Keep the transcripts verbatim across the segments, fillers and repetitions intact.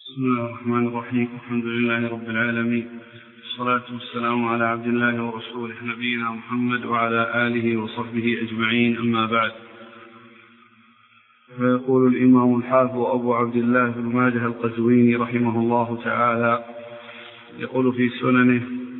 بسم الله الرحمن الرحيم. الحمد لله رب العالمين، والصلاة والسلام على عبد الله ورسوله نبينا محمد وعلى آله وصحبه أجمعين، أما بعد. فيقول الإمام الحافظ أبو عبد الله بن ماجه القزويني رحمه الله تعالى، يقول في سننه: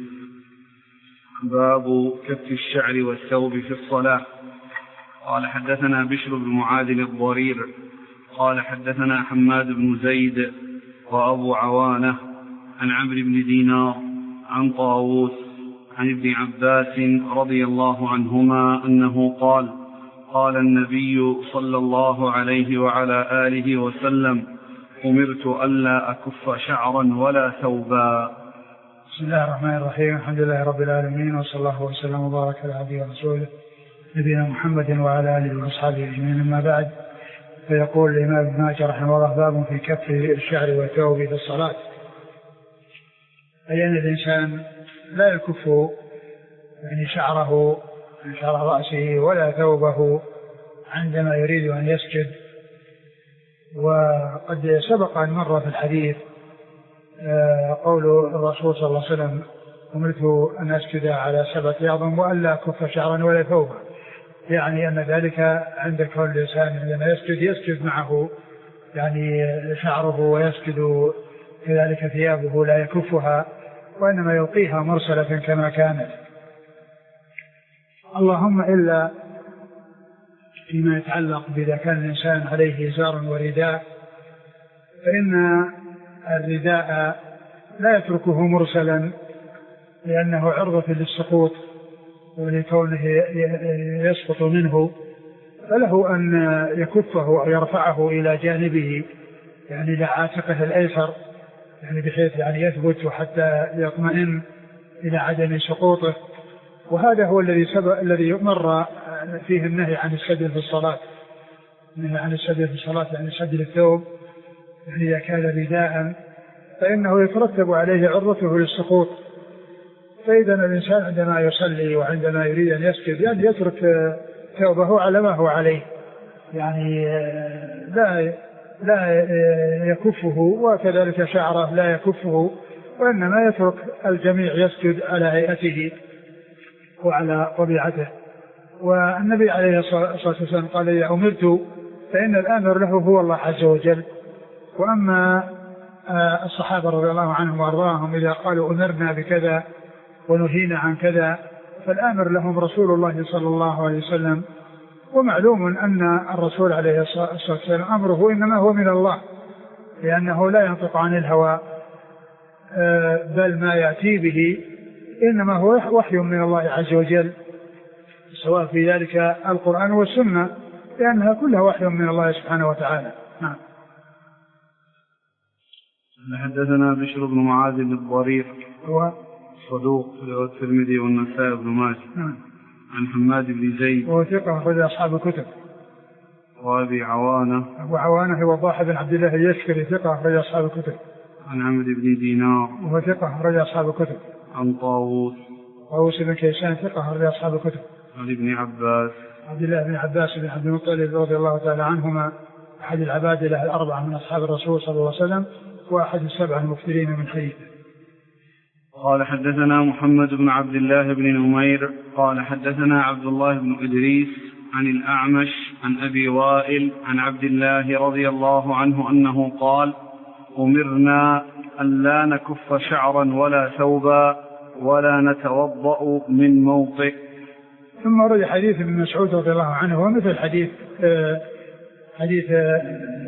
باب كف الشعر والثوب في الصلاة. قال: حدثنا بشر بن معاذ الضرير قال: حدثنا حماد بن زيد وأبو عوانة عن عمرو بن دينار عن طاووس عن ابن عباس رضي الله عنهما أنه قال: قال النبي صلى الله عليه وعلى آله وسلم: أمرت ألا أكف شعرا ولا ثوبا. بسم الله الرحمن الرحيم. الحمد لله رب العالمين، وصلى الله وسلم وبارك على عبده ورسوله نبينا محمد وعلى آله وأصحابه أجمعين، أما بعد. فيقول الإمام ابن ماجه رحمه الله: باب في كف الشعر والثوب في الصلاة. أي أن الإنسان لا يكف يعني شعره من شعر رأسه ولا ثوبه عندما يريد أن يسجد. وقد سبق أن مر في الحديث قول الرسول صلى الله عليه وسلم: أمرت أن أسجد على سبعة أعظم وألا أكف شعرا ولا ثوبا، يعني أن ذلك عند كل الإنسان عندما يسجد يسجد معه يعني شعره، ويسجد كذلك ثيابه لا يكفها، وإنما يلقيها مرسلة كما كانت، اللهم إلا فيما يتعلق بإذا كان الإنسان عليه إزار ورداء، فإن الرداء لا يتركه مرسلا لأنه عرضة للسقوط ولكونه يسقط منه، فله أن يكفه أو يرفعه إلى جانبه يعني إلى عاتقه الأيسر، يعني بحيث يعني يثبت حتى يطمئن إلى عدم سقوطه. وهذا هو الذي سبق الذي مر فيه النهي عن السدل في الصلاة، النهي عن السدل في الصلاة يعني سدل الثوب، يعني إذا كان رداء فإنه يترتب عليه عرضته للسقوط. فإذا الإنسان عندما يصلي وعندما يريد أن يسجد يعني يترك ثوبه على ما هو عليه، يعني لا لا يكفه، وكذلك شعره لا يكفه، وإنما يترك الجميع يسجد على هيئته وعلى طبيعته. والنبي عليه الصلاة والسلام قال: إذا أمرت فإن الآمر له هو الله عز وجل. وأما الصحابة رضي الله عنهم وأرضاهم إذا قالوا أمرنا بكذا ونهينا عن كذا فالآمر لهم رسول الله صلى الله عليه وسلم. ومعلوم أن الرسول عليه الصلاة والسلام أمره إنما هو من الله، لأنه لا ينطق عن الهوى، بل ما يأتي به إنما هو وحي من الله عز وجل، سواء في ذلك القرآن والسنة، لأنها كلها وحي من الله سبحانه وتعالى. نعم. حدثنا بشر بن معاذ الضرير هو صدوق في الترمذي والنسائي بن ماجه. نعم. عن حماد بن زيد وهو ثقة أخرج أصحاب الكتب. وأبي عوانة أبو عوانة هو ضاحي بن عبد الله اليشكري ثقة أخرج أصحاب الكتب. عن عمرو بن دينار وهو ثقة أخرج أصحاب الكتب. عن طاووس طاووس بن كيسان ثقة أخرج أصحاب الكتب. عن ابن عباس عبد الله بن عباس بن عبد المطلب رضي الله تعالى عنهما، أحد العبادلة الأربعة من أصحاب الرسول صلى الله عليه وسلم، وأحد السبع المكثرين من حديثه. قال: حدثنا محمد بن عبد الله بن نمير قال: حدثنا عبد الله بن إدريس عن الأعمش عن أبي وائل عن عبد الله رضي الله عنه أنه قال: أمرنا أن لا نكف شعرا ولا ثوبا ولا نتوضأ من موطئ. ثم ورد حديث ابن مسعود رضي الله عنه ومثل حديث آه حديث آه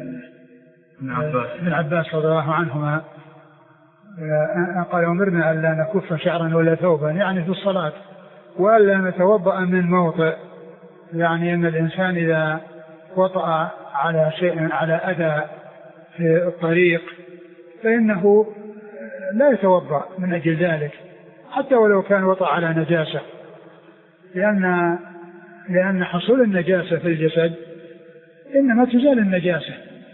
ابن عباس رضي الله عنهما، قال: أمرنا أن لا نكف شعرا ولا ثوبا، يعني في الصلاة، وألا نتوضأ من موطئ، يعني أن الإنسان إذا وطأ على شيء على أذى في الطريق فإنه لا يتوضأ من أجل ذلك، حتى ولو كان وطأ على نجاسة، لأن لأن حصول النجاسة في الجسد إنما تزال النجاسة،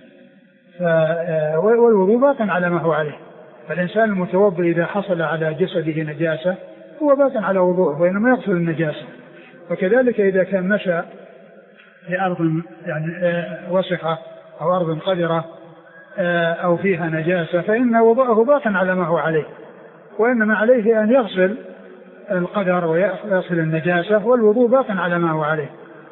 والوضوء باق على ما هو عليه. فالإنسان المتوضئ إذا حصل على جسده نجاسة هو باق على وضوءه، وإنما يغسل النجاسة. وكذلك إذا كان مشى لأرض يعني وسخة أو أرض قذرة أو فيها نجاسة فإن وضوءه باق على ما هو عليه، وإنما عليه أن يغسل القدر ويغسل النجاسة، والوضوء باق على ما هو عليه.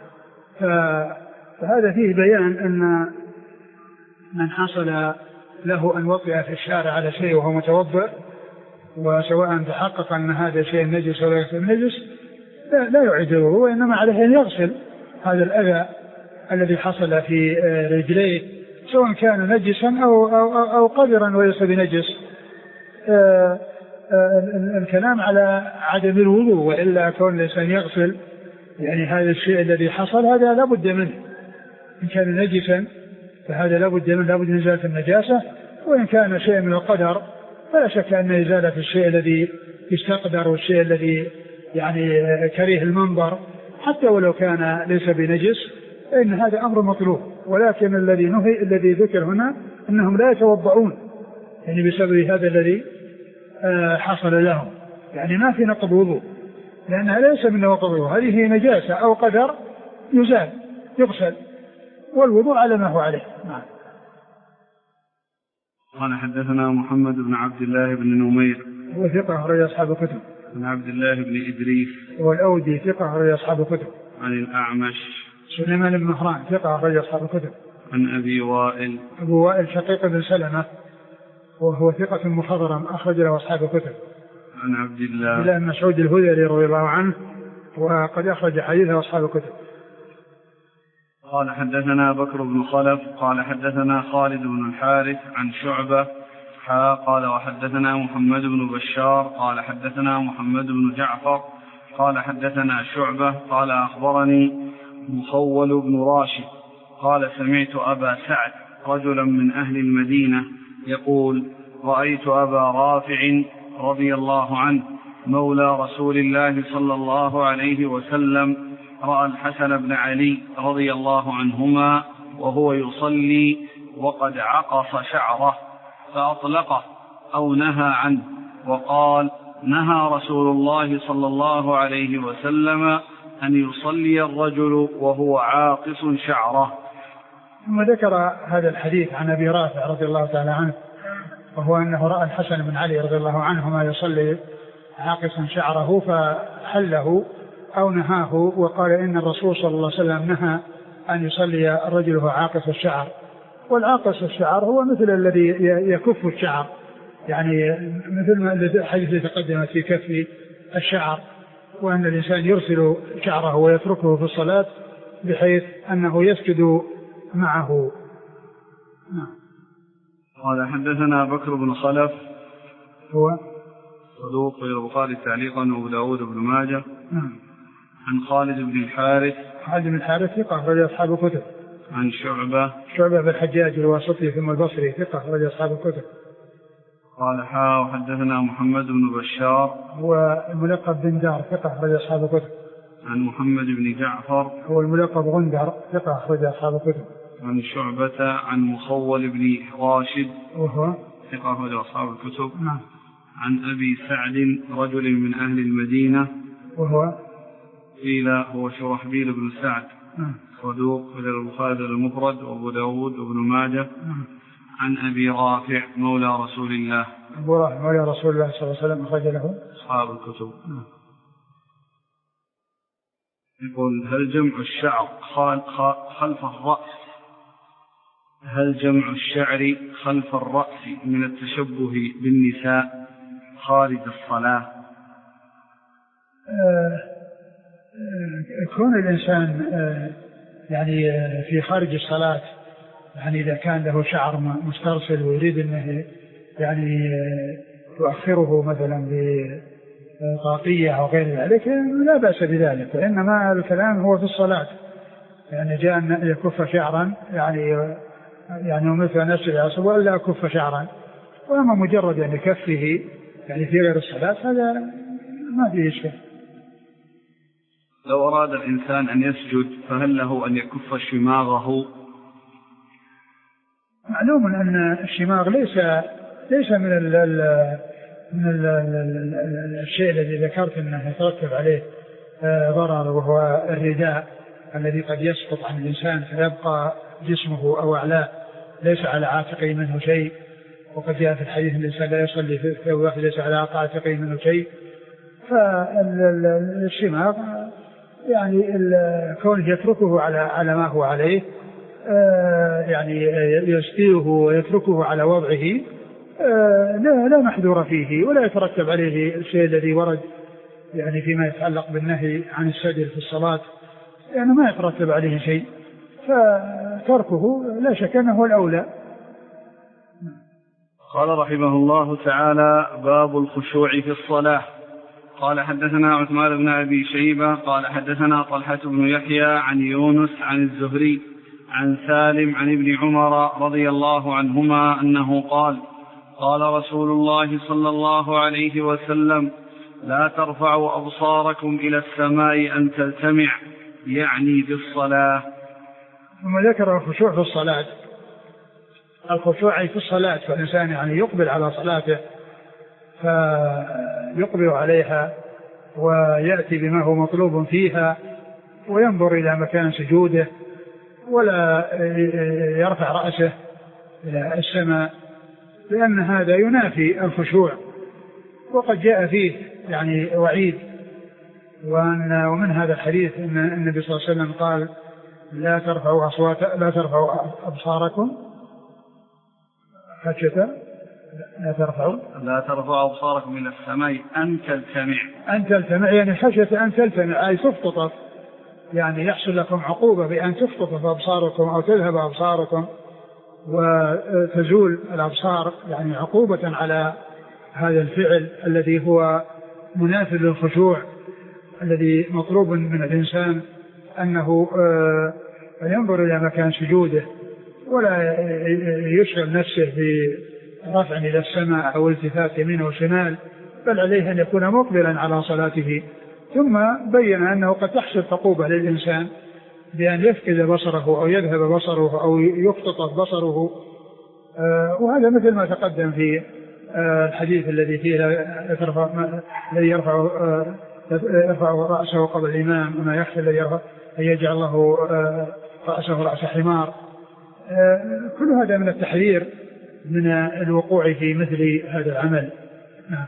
فهذا فيه بيان أن من حصل له أن وطئ في الشارع على شيء وهو متوضئ، وسواء تحقق أن هذا الشيء نجس ولا يغسل النجس لا, لا يعيده، وإنما عليه أن يغسل هذا الأذى الذي حصل في رجليه سواء كان نجسا أو, أو, أو, أو قدرا وليس بنجس. آآ آآ الكلام على عدم الوضوء، وإلا كون الإنسان يغسل يعني هذا الشيء الذي حصل هذا لا بد منه، إن كان نجسا فهذا لا بد منه، لا بد من إزالة النجاسة، وإن كان شيء من القدر فلا شك أن إزالة الشيء الذي يستقدر والشيء الذي يعني كريه المنظر حتى ولو كان ليس بنجس فإن هذا أمر مطلوب. ولكن الذي نهي الذي ذكر هنا أنهم لا يتوضعون يعني بسبب هذا الذي حصل لهم، يعني ما في نقض وضوء لأنها ليس من نقض وضوء، هذه نجاسة أو قدر يزال يغسل، والوضوء على ما هو عليه. نعم. قال حدثنا محمد بن عبد الله بن نمير هو ثقة أخرج أصحاب الكتب. عن عبد الله بن إدريس هو الأودي ثقة أخرج أصحاب الكتب. عن الأعمش سليمان بن مهران ثقة أخرج أصحاب الكتب. عن أبي وائل أبو وائل شقيق بن سلمة وهو ثقة مخضرم أخرج له أصحاب الكتب. عن عبد الله إلى مسعود الهذلي رضي الله عنه وقد أخرج حديثه أصحاب الكتب. قال حدثنا بكر بن خلف قال حدثنا خالد بن الحارث عن شعبة حا قال وحدثنا محمد بن بشار قال حدثنا محمد بن جعفر قال حدثنا شعبة قال أخبرني مخول بن راشد قال سمعت أبا سعد رجلا من أهل المدينة يقول رأيت أبا رافع رضي الله عنه مولى رسول الله صلى الله عليه وسلم رأى الحسن بن علي رضي الله عنهما وهو يصلي وقد عقص شعره فأطلقه أو نهى عنه، وقال نهى رسول الله صلى الله عليه وسلم أن يصلي الرجل وهو عاقص شعره. ثم ذكر هذا الحديث عن أبي رافع رضي الله تعالى عنه وهو أنه رأى الحسن بن علي رضي الله عنهما يصلي عاقصا شعره فحله أو نهاه، وقال إن الرسول صلى الله عليه وسلم نهى أن يصلي الرجل وهو عاقص الشعر. والعاقص الشعر هو مثل الذي يكف الشعر، يعني مثل ما الحديث تقدم في كف الشعر، وأن الإنسان يرسل شعره ويتركه في الصلاة بحيث أنه يسجد معه. قال حدثنا بكر بن خلف هو صدوق في البخاري تعليقا وأبو داود بن ماجه. نعم. عن خالد بن الحارث خالد بن الحارث ثقة أخرج أصحاب الكتب. عن شعبة شعبة بن الحجاج الواسطي ثم البصري ثقة أخرج أصحاب الكتب. قال حا وحدثنا محمد بن بشار هو الملقب بن دار ثقة أخرج أصحاب الكتب. عن محمد بن جعفر هو الملقب غندر ثقة أخرج أصحاب الكتب. عن شعبة عن مخول بن راشد وهو ثقة أخرج أصحاب الكتب. نعم. عن أبي سعد رجل من أهل المدينة وهو قيل هو شرحبيل بن سعد نعم. صدوق في البخاري المفرد وأبو داود وابن ماجه. نعم. عن أبي رافع مولى رسول الله أبو رافع مولى رسول الله صلى الله عليه وسلم أخرج له أصحاب الكتب. نعم. يقول هل جمع الشعر خلف الرأس هل جمع الشعر خلف الرأس من التشبه بالنساء خارج الصلاة؟ كون الإنسان يعني في خارج الصلاة، يعني إذا كان له شعر مسترسل ويريد أنه يعني يؤخره مثلا بطاقية أو غير ذلك لا بأس بذلك، إنما الكلام هو في الصلاة، يعني جاء أن يكف شعرا يعني يعني مثل نفس العصب ولا يكف شعرا، وأما مجرد يعني كفه يعني في غير الصلاة هذا ما فيه شيء. لو أراد الإنسان أن يسجد فهل له أن يكف شماغه؟ معلوم أن الشماغ ليس ليس من ال ال من ال ال الشيء الذي ذكرت أنه يترتب عليه ضرر، وهو الرداء الذي قد يسقط عن الإنسان فيبقى جسمه أو أعلاه ليس على عاتقه منه شيء، وقد جاء في الحديث الإنسان لا يصلي في ثوب واحد ليس على عاتقه منه شيء. فالشماغ يعني كونه يتركه على على ما هو عليه، يعني يسقيه ويتركه على وضعه، لا لا محذور فيه، ولا يترتب عليه الشيء الذي ورد يعني فيما يتعلق بالنهي عن السجل في الصلاة، يعني ما يترتب عليه شيء، فتركه لا شك أنه هو الأولى. قال رحمه الله تعالى: باب الخشوع في الصلاة. قال حدثنا عثمان بن أبي شيبة قال حدثنا طلحة بن يحيى عن يونس عن الزهري عن سالم عن ابن عمر رضي الله عنهما أنه قال: قال رسول الله صلى الله عليه وسلم: لا ترفعوا أبصاركم إلى السماء أن تلتمع، يعني في الصلاة. ثم ذكر الخشوع في الصلاة. الخشوع في الصلاة، فالإنسان يعني يقبل على صلاته فيقبل عليها ويأتي بما هو مطلوب فيها، وينظر إلى مكان سجوده، ولا يرفع رأسه إلى السماء، لأن هذا ينافي الخشوع. وقد جاء فيه يعني وعيد، وأن ومن هذا الحديث أن النبي صلى الله عليه وسلم قال: لا ترفعوا أصوات لا ترفعوا أبصاركم خشية لا ترفعوا لا ترفعوا أبصاركم إلى السماء أن تلتمع أن تلتمع يعني خشية أن تلتمع، أي تفتطف، يعني يحصل لكم عقوبة بأن تفتطف أبصاركم أو تذهب أبصاركم وتزول الأبصار، يعني عقوبة على هذا الفعل الذي هو منافي للخشوع، الذي مطلوب من الإنسان أنه ينظر إلى مكان سجوده، ولا يشغل نفسه برفع إلى السماء أو التفات يمين وشمال، بل عليه أن يكون مقبلا على صلاته. ثم بين أنه قد تحصل عقوبة للإنسان بأن يفقد بصره أو يذهب بصره أو يفتطف بصره، وهذا مثل ما تقدم في الحديث الذي فيه الذي يرفع يرفع رأسه قبل الإمام، وما يخشى الذي يرفع أن يجعل الله رأسه رأس حمار. كل هذا من التحذير من الوقوع في مثل هذا العمل. نعم.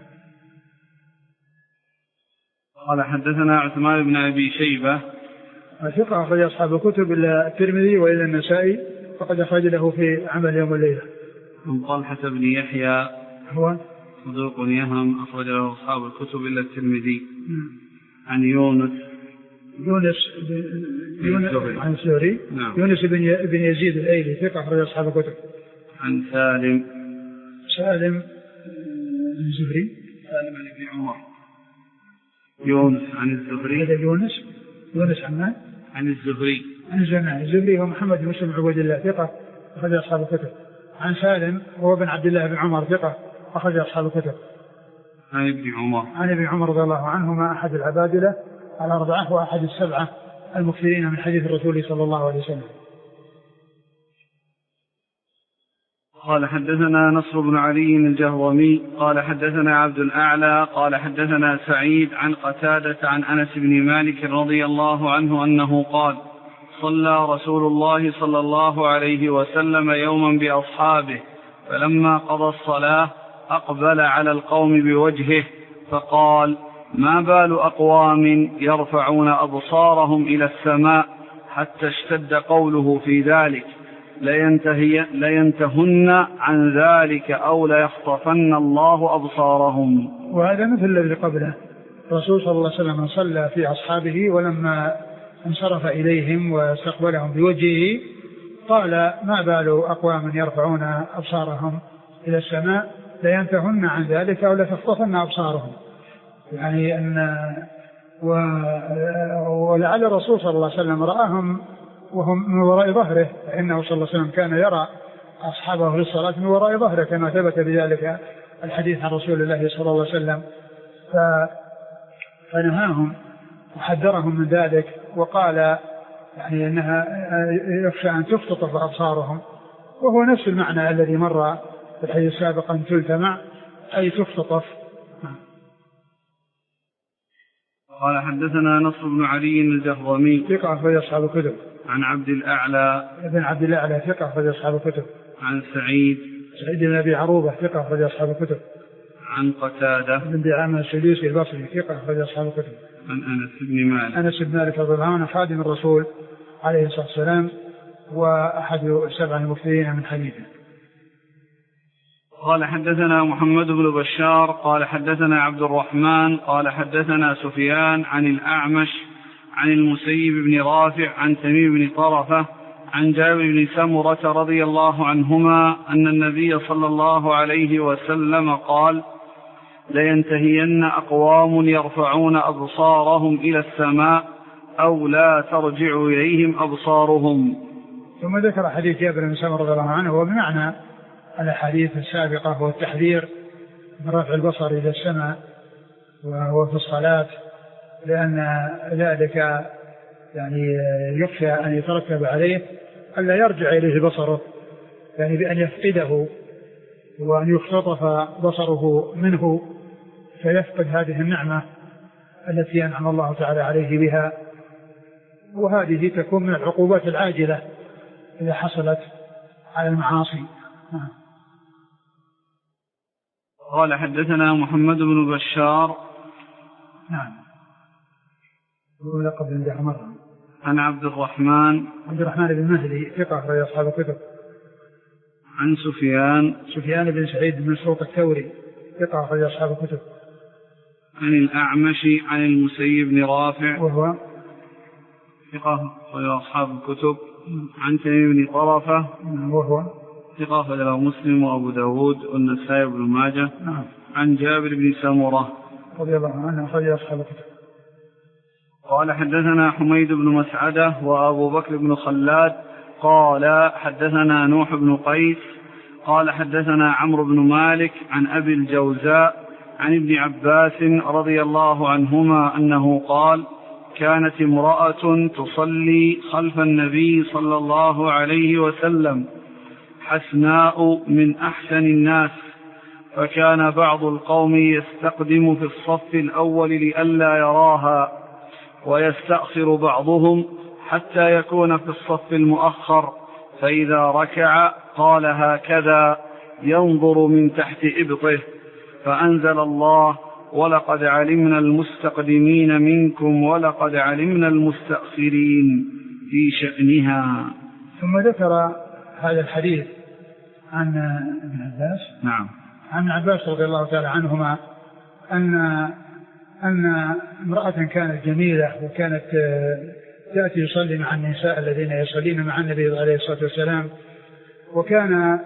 قال حدثنا عثمان بن أبي شيبة ثقة أخرج أصحاب الكتب إلا الترمذي وإلا النسائي، فقد أخرج له في عمل يوم الليلة. من طلحة بن يحيى هو صدوق يهم أخرج له أصحاب الكتب إلا الترمذي. عن يونس يونس يونس عن الزهري. نعم. يونس بن بن يزيد الأيلي ثقة أخرج أصحاب الكتب. عن سالم سالم الزهري سالم عن ابن عمر. يونس عن الزهري. هذا يونس يونس عن عن الزهري عن الزهري الزهري هو محمد بن مسلم عبد الله ثقة أخرج أصحاب الكتب. عن سالم هو بن عبد الله بن عمر ثقة أخرج أصحاب الكتب. عن ابن عمر عن ابن عمر رضي الله عنهما أحد العبادلة الأربعة وأحد السبعة المكثرين من حديث الرسول صلى الله عليه وسلم. قال حدثنا نصر بن علي الجهضمي قال حدثنا عبد الأعلى قال حدثنا سعيد عن قتادة عن أنس بن مالك رضي الله عنه أنه قال: صلى رسول الله صلى الله عليه وسلم يوما بأصحابه، فلما قضى الصلاة أقبل على القوم بوجهه فقال: ما بال أقوام يرفعون أبصارهم إلى السماء حتى اشتد قوله في ذلك، لينتهن عن ذلك أو ليخطفن الله أبصارهم. وهذا مثل الذي قبله. الرسول صلى الله عليه وسلم صلى في أصحابه، ولما انصرف إليهم واستقبلهم بوجهه قال: ما بال أقوام يرفعون أبصارهم إلى السماء لينتهن عن ذلك أو لتخطفن أبصارهم. يعني أن ولعل الرسول صلى الله عليه وسلم رآهم وهم من وراء ظهره، فإنه صلى الله عليه وسلم كان يرى أصحابه في الصلاة من وراء ظهره كما ثبت بذلك الحديث عن رسول الله صلى الله عليه وسلم، فنهاهم وحذرهم من ذلك، وقال يعني أنها يخشى أن تختطف أبصارهم، وهو نفس المعنى الذي مر في الحديث السابق أن تلتمع أي تختطف. قال حدثنا نصر بن علي الجهضمي ثقة أخرج أصحاب الكتب. عن عبد الأعلى ابن عبد الأعلى ثقة أخرج أصحاب الكتب. عن سعيد سعيد بن أبي عروبة ثقة أخرج أصحاب الكتب. عن قتادة بن دعامة السدوسي البصري ثقة أخرج أصحاب الكتب. عن أنس بن مالك أنس بن مالك رضي الله عنه خادم الرسول عليه الصلاة والسلام وأحد السبع المكثرين من حديثه. قال حدثنا محمد بن بشار قال حدثنا عبد الرحمن قال حدثنا سفيان عن الأعمش عن المسيب بن رافع عن تميم بن طرفة عن جابر بن سمرة رضي الله عنهما أن النبي صلى الله عليه وسلم قال لينتهين أقوام يرفعون أبصارهم إلى السماء أو لا ترجع إليهم أبصارهم. ثم ذكر حديث جابر بن سمرة رضي الله عنه وبمعنى الحديث السابقة هو التحذير من رفع البصر إلى السماء وهو في الصلاة، لأن ذلك يعني يخشى أن يترتب عليه ألا يرجع إليه بصره، يعني بأن يفقده وأن يختطف بصره منه فيفقد هذه النعمة التي أنعم الله تعالى عليه بها، وهذه تكون من العقوبات العاجلة إذا حصلت على المعاصي. قال حدثنا محمد بن بشار نعم ولقب بن جعمر عن عبد الرحمن عبد الرحمن بن مهدي ثقة أخرج أصحاب الكتب. عن سفيان سفيان بن سعيد بن مسروق الثوري ثقة أخرج أصحاب الكتب. عن الأعمش عن المسيب بن رافع وهو ثقة أخرج أصحاب الكتب. عن تميم بن طرفة وهو ثقة أخرج له مسلم وأبو داود والنسائي بن ماجه. نعم. عن جابر بن سمرة رضي الله عنه أخرج أصحاب الكتب. قال حدثنا حميد بن مسعدة وأبو بكر بن خلاد قال حدثنا نوح بن قيس قال حدثنا عمرو بن مالك عن أبي الجوزاء عن ابن عباس رضي الله عنهما أنه قال كانت امرأة تصلي خلف النبي صلى الله عليه وسلم حسناء من أحسن الناس، فكان بعض القوم يستقدم في الصف الأول لئلا يراها ويستأخر بعضهم حتى يكون في الصف المؤخر، فإذا ركع قال هكذا ينظر من تحت إبطه، فأنزل الله ولقد علمنا المستقدمين منكم ولقد علمنا المستأخرين في شأنها. ثم ذكر هذا الحديث عن ابن عباس نعم عن عباس رضي الله تعالى عنهما أن أن امرأة كانت جميلة وكانت تأتي يصلي مع النساء الذين يصلين مع النبي عليه الصلاة والسلام، وكان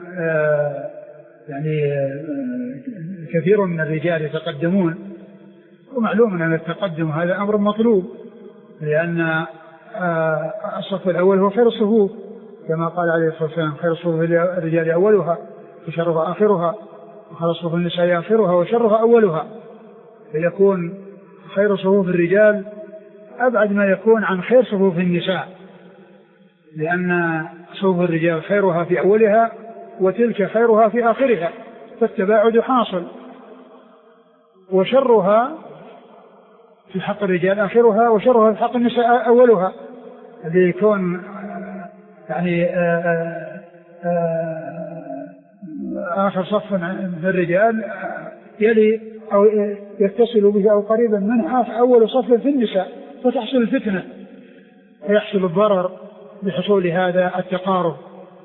يعني كثير من الرجال يتقدمون، ومعلوم أن التقدم هذا أمر مطلوب لأن الصف الأول هو خير الصفوف كما قال عليه الصلاة والسلام خير الصفوف الرجال أولها وشرها آخرها وخير الصفوف النساء آخرها وشرها أولها، فيكون خير صفوف الرجال أبعد ما يكون عن خير صفوف النساء، لأن صفوف الرجال خيرها في أولها وتلك خيرها في آخرها، فالتباعد حاصل، وشرها في حق الرجال آخرها وشرها في حق النساء أولها، الذي يكون يعني آآ آآ آخر صف من الرجال يلي أو يتصل به أو قريبا منها أول صف في النساء، فتحصل الفتنة ويحصل الضرر بحصول هذا التقارب.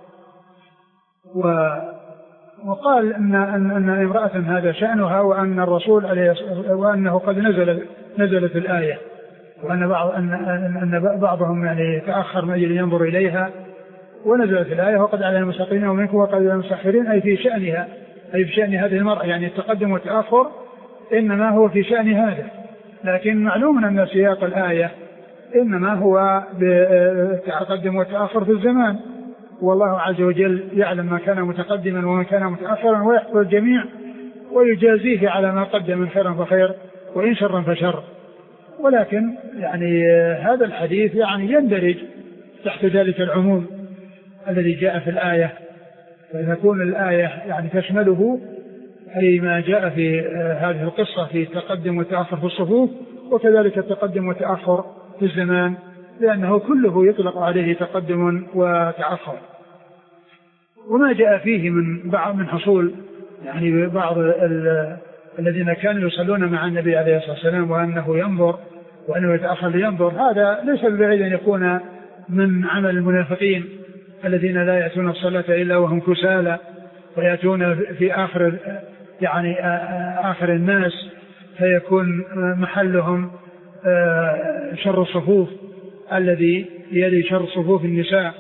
وقال أن, أن, أن امرأة هذا شأنها، وأن الرسول عليه وأنه قد نزل نزلت الآية، وأن بعض أن, أن بعضهم يعني تأخر من أجل ينظر إليها، ونزلت الآية وقد على المستقيمين ومنكم وقد على المستأخرين، أي في شأنها، أي في شأن هذه المرأة، يعني التقدم والتأخر إنما هو في شأن هذا، لكن معلوم أن سياق الآية إنما هو بالتقدم والتأخر في الزمان، والله عز وجل يعلم ما كان متقدما وما كان متأخرا ويحفظ الجميع ويجازيه على ما قدم من خير فخير وإن شر فشر. ولكن يعني هذا الحديث يعني يندرج تحت ذلك العموم الذي جاء في الآية، فتكون الآية يعني تشمله أي ما جاء في هذه القصة في التقدم والتأخر في الصفوف، وكذلك التقدم والتأخر في الزمان، لأنه كله يطلق عليه تقدم وتأخر. وما جاء فيه من بعض من حصول يعني بعض الذين كانوا يصلون مع النبي عليه الصلاة والسلام وأنه ينظر وأنه يتأخر لينظر، هذا ليس ببعيد أن يكون من عمل المنافقين الذين لا يأتون الصلاة إلا وهم كسالى ويأتون في آخر يعني آخر الناس فيكون محلهم شر الصفوف الذي يلي شر صفوف النساء.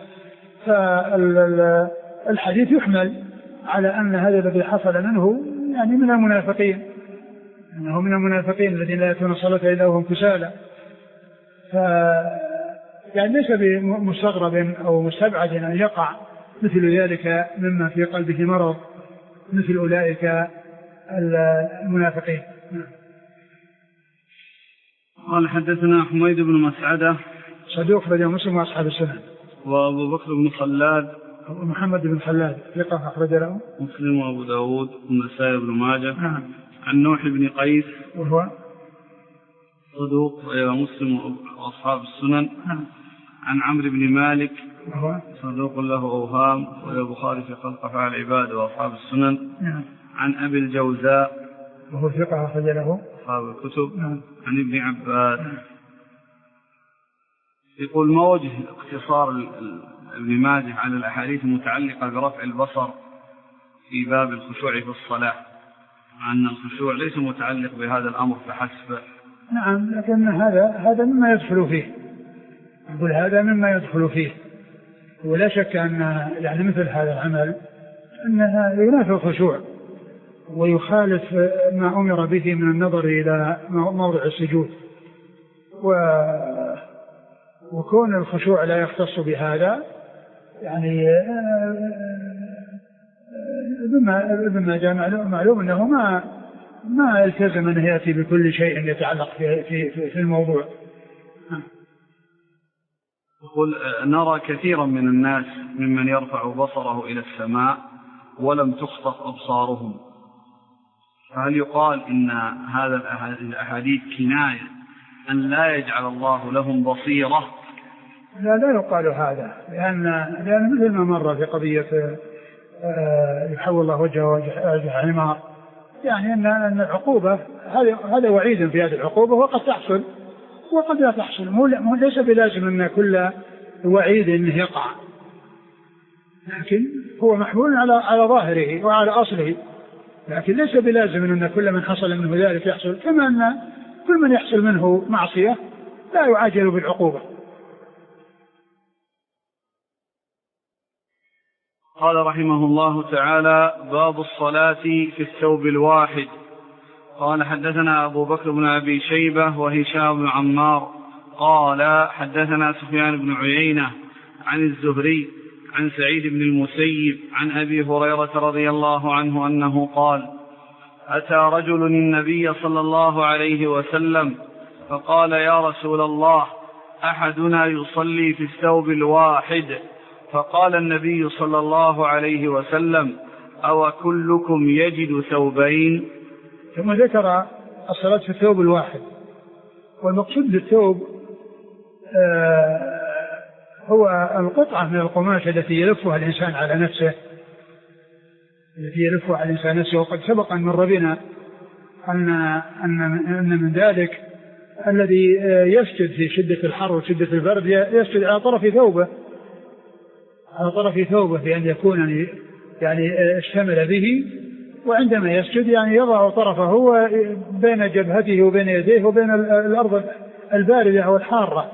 فالحديث يحمل على أن هذا الذي حصل منه يعني من المنافقين، أنه من المنافقين الذين لا يأتون الصلاة إلا وهم كسالى. ف يعني ليس بمستغرب أو مستبعد أن يقع مثل ذلك مما في قلبه مرض مثل أولئك المنافقين. قال حدثنا حميد بن مسعدة صدوق أخرجه مسلم وأصحاب السنن. وأبو بكر بن خلاد محمد بن خلاد ثقة أخرج له مسلم وأبو داود والنسائي بن ماجه. نعم. عن نوح بن قيس وهو صدوق ومسلم وأصحاب السنن. نعم. عن عمرو بن مالك وهو صدوق له أوهام والبخاري في خلق أفعال العباد وأصحاب السنن. نعم. عن أبي الجوزاء وهو ثقة أخرج له أصحاب الكتب. نعم. عن ابن عباس. نعم. يقول ما وجه اقتصار ابن ماجه على الأحاديث المتعلقة برفع البصر في باب الخشوع في الصلاة، مع أن الخشوع ليس متعلق بهذا الأمر فحسب؟ نعم، لكن هذا هذا مما يدخل فيه، يقول هذا مما يدخل فيه، ولا شك أن يعني مثل هذا العمل أنها ينافي الخشوع ويخالف ما أمر به من النظر إلى موضع السجود، و وكون الخشوع لا يختص بهذا يعني بما بما جاء معلوم أنه ما ما التزم أن يأتي بكل شيء يتعلق في في في الموضوع. يقول نرى كثيرا من الناس ممن يرفع بصره إلى السماء ولم تخطف أبصارهم، فهل يقال إن هذا الأحاديث كناية أن لا يجعل الله لهم بصيرة؟ لا لا يقال هذا، لأن لأن مثل ما مر في قضية يحول الله وجهه وجه حمار، يعني أن أن العقوبة هذا هذا وعيد في هذه العقوبة وقد تحصل وقد لا تحصل، مو ليس بلازم أن كل وعيد إنه يقع، لكن هو محمول على على ظاهره وعلى أصله، لكن ليس بلازم أن كل من حصل منه ذلك يحصل، كما أن كل من يحصل منه معصية لا يعاجل بالعقوبة. قال رحمه الله تعالى: باب الصلاة في الثوب الواحد. قال حدثنا أبو بكر بن أبي شيبة وهشام بن عمار قال حدثنا سفيان بن عيينة عن الزهري عن سعيد بن المسيب عن أبي هريرة رضي الله عنه أنه قال: أتى رجل النبي صلى الله عليه وسلم فقال: يا رسول الله، أحدنا يصلي في الثوب الواحد. فقال النبي صلى الله عليه وسلم: أو كلكم يجد ثوبين؟ ثم ذكر الصلاة في الثوب الواحد، والمقصود بالثوب آه هو القطعة من القماش التي يلفها الإنسان على نفسه التي يلفها على الإنسان نفسه. وقد سبق أن مر بنا أن, أن, أن من ذلك الذي يسجد في شدة الحر وشدة البرد يسجد على طرف ثوبه على طرف ثوبه بأن يكون يعني اشتمل به، وعندما يسجد يعني يضع طرفه بين جبهته وبين يديه وبين الأرض الباردة أو الحارة.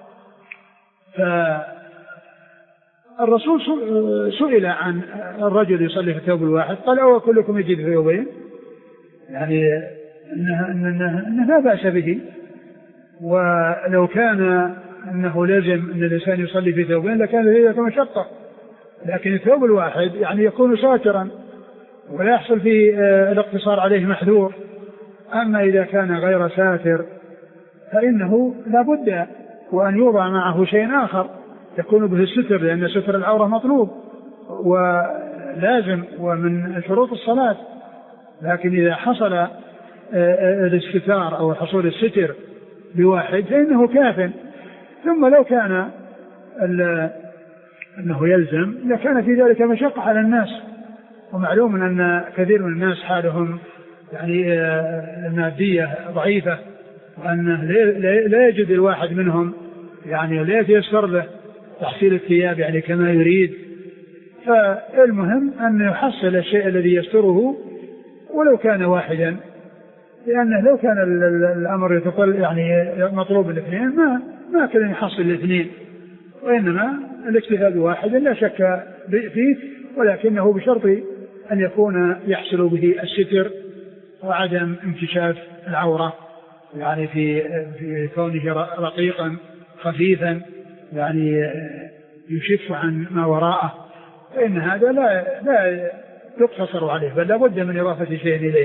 فالرسول سئل عن الرجل يصلي في الثوب الواحد قال: أو كلكم يجد ثوبين؟ يعني إنه, إنه, إنه لا بأس به، ولو كان أنه لازم أن الإنسان يصلي في ثوبين لكان ذلك مشقة، لكن الثوب الواحد يعني يكون ساترا ولا يحصل فيه الاقتصار عليه محذور. أما إذا كان غير ساتر فإنه لا بد وأن يوضع معه شيء آخر يكون به الستر، لأن ستر العورة مطلوب ولازم ومن شروط الصلاة. لكن إذا حصل الاستتار أو حصول الستر بواحد فإنه كاف. ثم لو كان أنه يلزم إذا كان في ذلك مشقة على الناس. ومعلوم أن كثير من الناس حالهم يعني المادية ضعيفة، وأنه لا يجد الواحد منهم يعني لا يتيسر له تحصيل الثياب يعني كما يريد. فالمهم أن يحصل الشيء الذي يستره ولو كان واحدا، لأنه لو كان الأمر يتطلب يعني مطلوب الاثنين ما ما كان يحصل الاثنين، وإنما الاكتفاء بواحد لا شك فيه، ولكنه بشرط أن يكون يحصل به الستر وعدم انكشاف العورة، يعني في في كونه رقيقا خفيفا يعني يشف عن ما وراءه، فإن هذا لا لا يقتصر عليه بل لابد من إضافة شيء إليه.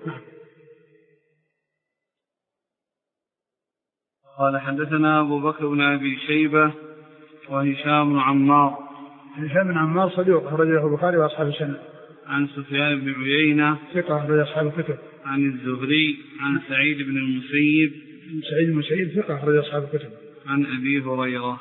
قال حدثنا أبو بكر بن أبي شيبة وهشام بن عمار. هشام بن عمار صدوق أخرج له البخاري وأصحاب السنة. عن سفيان بن عيينة ثقة أخرج أصحاب الكتب. عن الزهري عن سعيد بن المسيب. سعيد بن المسيب ثقة أخرج أصحاب الكتب. عن أبي هريرة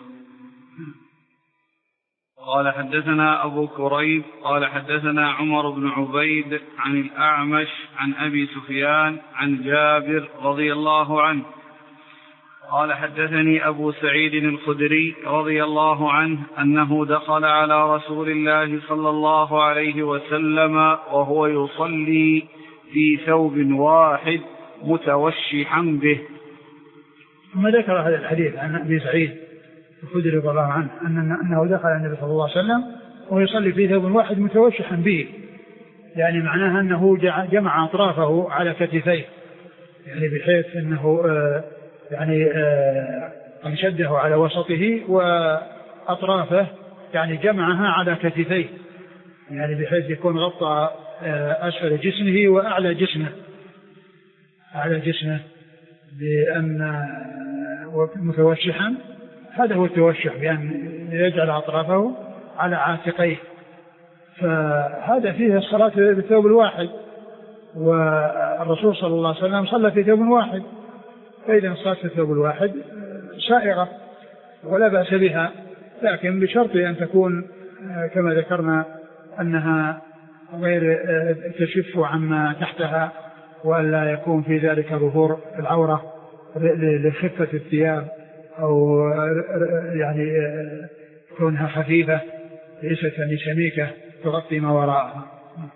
قال حدثنا أبو كريب قال حدثنا عمر بن عبيد عن الأعمش عن أبي سفيان عن جابر رضي الله عنه قال حدثني أبو سعيد الخدري رضي الله عنه أنه دخل على رسول الله صلى الله عليه وسلم وهو يصلي في ثوب واحد متوشحا به. ثم ذكر هذا الحديث عن أبي سعيد الخدري رضي الله عنه أنه دخل على النبي صلى الله عليه وسلم وهو يصلي في ثوب واحد متوشحا به، يعني معناها أنه جمع أطرافه على كتفيه، يعني بحيث أنه آه يعني قد شده على وسطه وأطرافه يعني جمعها على كتفيه، يعني بحيث يكون غطى أسفل جسمه وأعلى جسمه أعلى جسمه بأن متوشحا. هذا هو التوشح، بأن يجعل أطرافه على عاتقيه، فهذا فيه الصلاة بالثوب الواحد، والرسول صلى الله عليه وسلم صلى في ثوب واحد، فإذا صلاة الثوب الواحد سائغة ولا بأس بها، لكن بشرط أن تكون كما ذكرنا أنها غير تشف عما تحتها، وألا يكون في ذلك ظهور العورة لخفة الثياب أو يعني كونها خفيفة ليست يعني سميكة تغطي ما وراءها.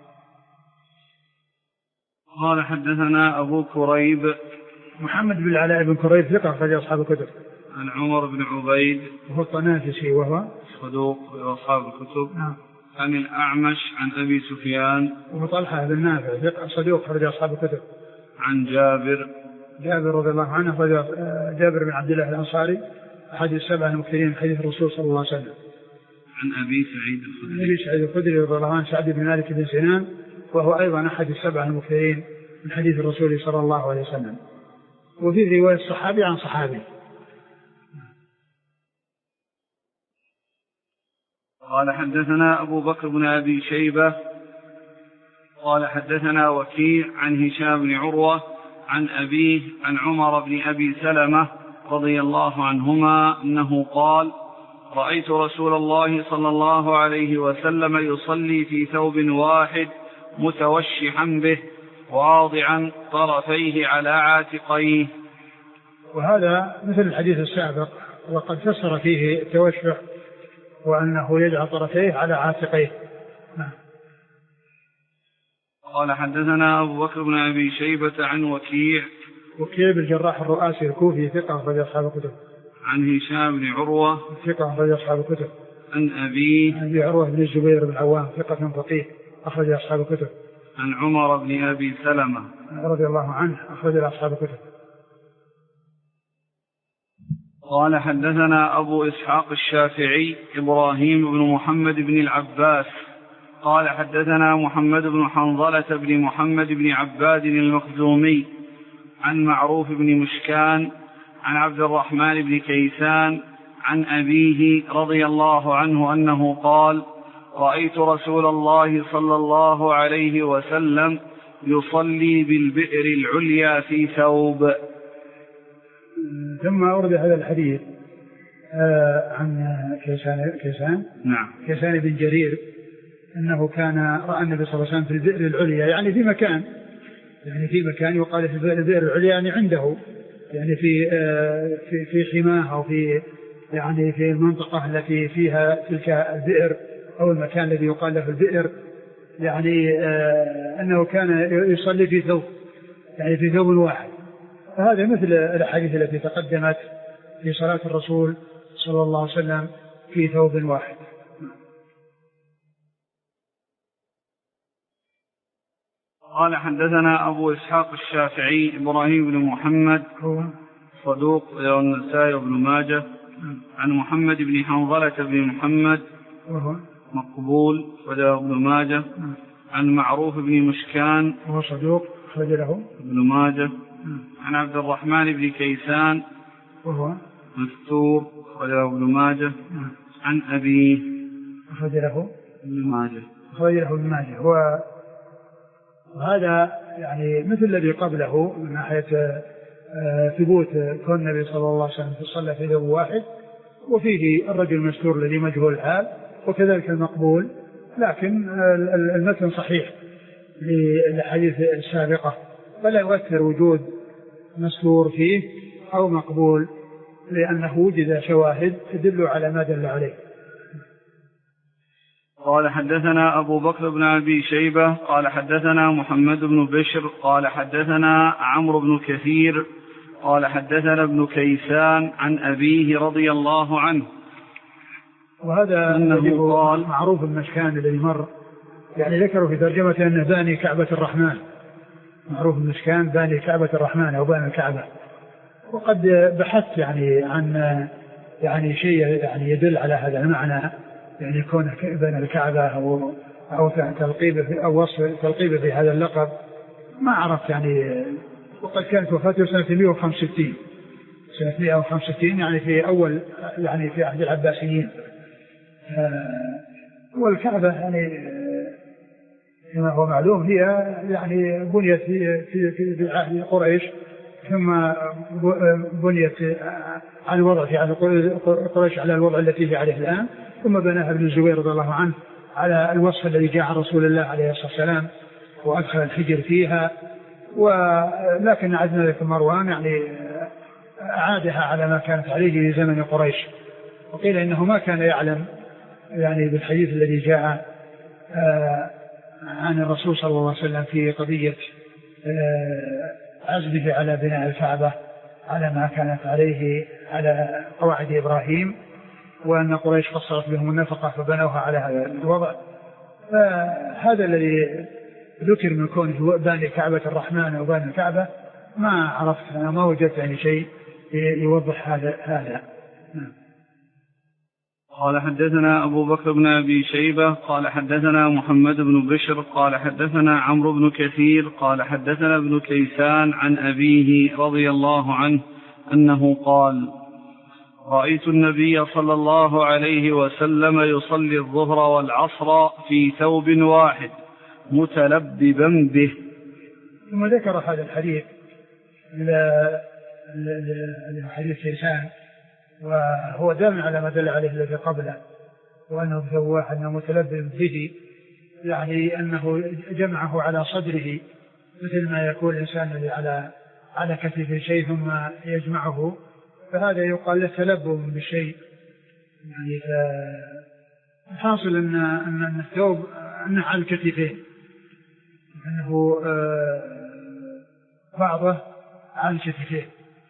قال حدثنا أبو كريب محمد بن العلاء بن كريب ثقة أخرج أصحاب الكتب. عن عمر بن عبيد وهو الطنافسي وهو صدوق أصحاب الكتب. نعم. عن الأعمش عن أبي سفيان وهو طلحة بن نافع ثقة صدوق أخرج أصحاب الكتب. عن جابر جابر رضي الله عنه جابر بن عبد الله الأنصاري أحد السبعة المكثرين حديث الرسول صلى الله عليه وسلم. عن أبي سعيد الخدري أبي سعيد الخدري رضي الله عنه سعد بن مالك بن سنان، وهو أيضا أحد السبعة المكثرين من حديث الرسول صلى الله عليه وسلم، وفي رواية الصحابي عن صحابي. قال حدثنا أبو بكر بن أبي شيبة قال حدثنا وكيع عن هشام بن عروة عن أبيه عن عمر بن أبي سلمة رضي الله عنهما أنه قال رأيت رسول الله صلى الله عليه وسلم يصلي في ثوب واحد متوشحا به واضعا طرفيه على عاتقيه. وهذا مثل الحديث السابق، وقد فسر فيه التوشح وأنه يجعل طرفيه على عاتقيه. قال حدثنا أبو بكر بن أبي شيبة عن وكيع وكيع بالجراح الرؤاسي الكوفي ثقة أخرج أصحاب الكتب. عن هشام بن عروة ثقة أخرج أصحاب الكتب. عن أبي عن أبي عروة بن الزبير بن العوام ثقة فقيه أخرج أصحاب الكتب. عن عمر بن أبي سلمة رضي الله عنه أخرج أصحاب الكتب. قال حدثنا أبو إسحاق الشافعي إبراهيم بن محمد بن العباس قال حدثنا محمد بن حنظلة بن محمد بن عباد المخزومي عن معروف بن مشكان عن عبد الرحمن بن كيسان عن أبيه رضي الله عنه أنه قال رأيت رسول الله صلى الله عليه وسلم يصلي بالبئر العليا في ثوب. ثم أورد هذا الحديث آه عن كيسان كيسان نعم كيسان بن جرير أنه كان رأى النبي صلى الله عليه وسلم في البئر العليا، يعني في مكان يعني في مكان يقال في البئر العليا يعني عنده، يعني في آه في في حماه أو في يعني في المنطقة التي فيها تلك البئر أو المكان الذي يقال له البئر، يعني آه أنه كان يصلي في ثوب، يعني في ثوب واحد. فهذا مثل الأحاديث التي تقدمت في صلاة الرسول صلى الله عليه وسلم في ثوب واحد. قال حدثنا أبو إسحاق الشافعي إبراهيم بن محمد هو صدوق النسائي وابن ماجه عن محمد بن حنظلة بن محمد وهو مقبول وابن ماجه عن معروف بن مشكان وهو صدوق خرجه ابن ماجه عن عبد الرحمن بن كيسان وهو مستور وابن ماجه عن أبيه خرجه ابن ماجه خرجه ابن ماجه. وهذا يعني مثل الذي قبله من ناحية ثبوت كون النبي صلى الله عليه وسلم صلى في ثوب واحد، وفيه الرجل المستور الذي مجهول الحال، وكذلك المقبول، لكن المتن صحيح للحديث السابقة، فلا يؤثر وجود مستور فيه أو مقبول، لأنه وجد شواهد تدل على ما دل عليه. قال حدثنا أبو بكر بن أبي شيبة قال حدثنا محمد بن بشر قال حدثنا عمرو بن كثير قال حدثنا ابن كيسان عن أبيه رضي الله عنه. وهذا أنه قال معروف المشكان الذي مر، يعني ذكروا في ترجمة أنه باني كعبة الرحمن، معروف المشكان باني كعبة الرحمن أو باني الكعبة. وقد بحثت يعني عن يعني شيء يعني يدل على هذا المعنى، يعني يكون بين الكعبة أو أو تلقيبه أو وصف تلقيبه في هذا اللقب، ما عرفت يعني. وقد كانت وفاته سنة مئة وخمسة وستين سنة مئة وخمسة وستين يعني في أول يعني في عهد العباسيين. والكعبة يعني كما هو معلوم هي يعني بنيت في في في عهد قريش، ثم بنيت على الوضع في عهد قريش على الوضع التي هي عليه الآن، ثم بناها ابن الزبير رضي الله عنه على الوصف الذي جاء عن رسول الله عليه الصلاة والسلام، وأدخل الحجر فيها. ولكن عدنا لك مروان يعني أعادها على ما كانت عليه في زمن قريش، وقيل إنه ما كان يعلم يعني بالحديث الذي جاء عن الرسول صلى الله عليه وسلم في قضية عزمه على بناء الكعبة على ما كانت عليه على قواعد إبراهيم، وأن قريش قصرت بهم النفقة فبنوها على هذا الوضع. فهذا الذي ذكر من كونه باني كعبة الرحمن أو باني الكعبة ما عرفت، أنا ما وجدت يعني شيء يوضح هذا هذا. قال حدثنا أبو بكر بن أبي شيبة قال حدثنا محمد بن بشر قال حدثنا عمرو بن كثير قال حدثنا ابن كيسان عن أبيه رضي الله عنه أنه قال: رأيت النبي صلى الله عليه وسلم يصلي الظهر والعصر في ثوب واحد متلببا به. ثم ذكر هذا الحديث لحديث كيسان، وهو دال على ما دل عليه الذي قبله، وأنه ثوب واحد متلبب به، يعني أنه جمعه على صدره مثل ما يكون الإنسان على على كتفه شيء ثم يجمعه، فهذا يقال له تلبب بالشيء. يعني الحاصل أن أن الثوب أنه على الكتفين، أنه بعضه على الكتفين.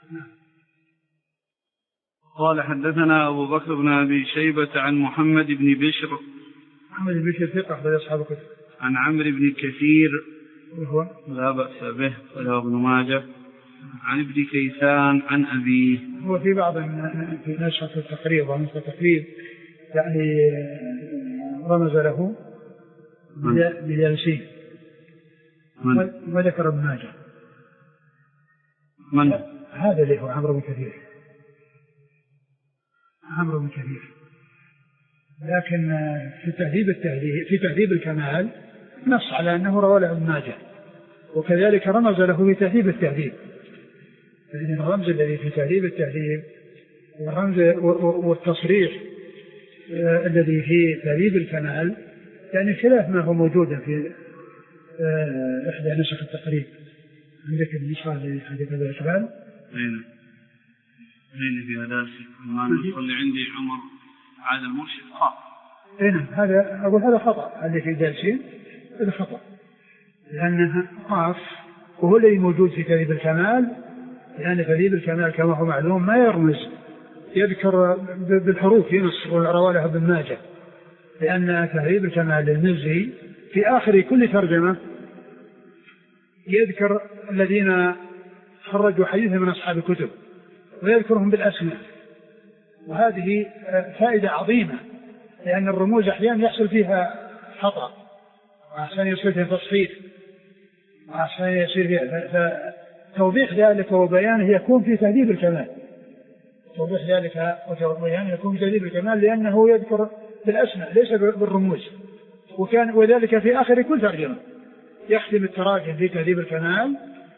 قال حدثنا أبو بكر بن أبي شيبة عن محمد بن بشر محمد بن بشر ثقة أخرج أصحاب الكتب عن عمرو بن كثير وهو لا بأس به وله ابن ماجه عن ابن كيسان عن أبيه. هو في بعض في نشرة التقريب ونشرة التقريب يعني رمز له بجالسين وذكر ابن ماجه. من هذا اللي هو عمرو بن كثير عمرو بن كثير لكن في تهذيب التهذيب في تهذيب الكمال نص على أنه روى له ابن ماجه، وكذلك رمز له في تهذيب التهذيب، لأن الرمز الذي في تهذيب التهذيب والرمز والتصريح الذي في تهذيب الكمال يعني خلاف ما هو موجود في إحدى نسخ التقريب. عندك النسخة لحديث أبي الأشبال؟ أين أين في هذا ما اللي عندي عمر هذا المرشد خاطئ. أين هذا أقول هذا خطأ اللي في جالسين هذا خطأ لأنه قاف وهو الذي موجود في تهذيب الكمال، لأن تهذيب الكمال كما هو معلوم ما يرمز، يذكر بالحروف ينص ورواه ابن ماجه، لأن تهذيب الكمال للمزي في آخر كل ترجمة يذكر الذين خرجوا حديثا من أصحاب الكتب ويذكرهم بالأسماء، وهذه فائدة عظيمة لأن الرموز أحيانا يحصل فيها خطأ وأحسن يصير فيها تصحيح وأحسن يصير فيها توضيح ذلك وبيانه يكون في تهذيب الكمال، توضيح ذلك وبيانه يكون في تهذيب الكمال لأنه يذكر بالأسماء ليس بالرموز، وكان وذلك في آخر كل ترجمة يختم التراجم في تهذيب الكمال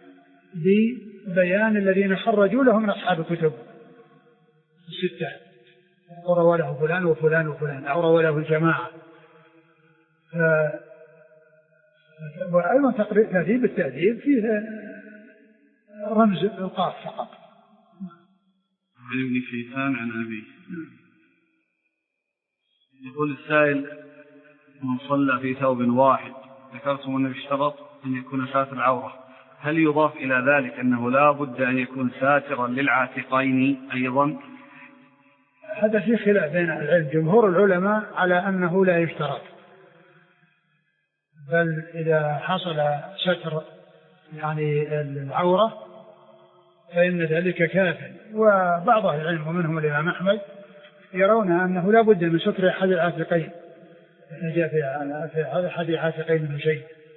ببيان الذين خرجوا لهم من أصحاب الكتب الستة وروى له فلان وفلان وفلان أو روى له الجماعة. ف... وأيضا تقريب تهذيب التهذيب فيه رمز القاف فقط. عن ابن شيخان عن أبيه. يقول السائل: من صلى في ثوب واحد ذكرتم أنه يشترط أن يكون ساتر العورة، هل يضاف إلى ذلك أنه لا بد أن يكون ساترا للعاتقين أيضا؟ هذا في خلاف بين العلم، جمهور العلماء على أنه لا يشترط، بل إذا حصل ستر يعني العورة فإن ذلك كاف، وبعض أهل العلم ومنهم الإمام أحمد يرون أنه لا بد من ستر أحد العاتقين، جاء في هذا أحد العاتقين منه شيء،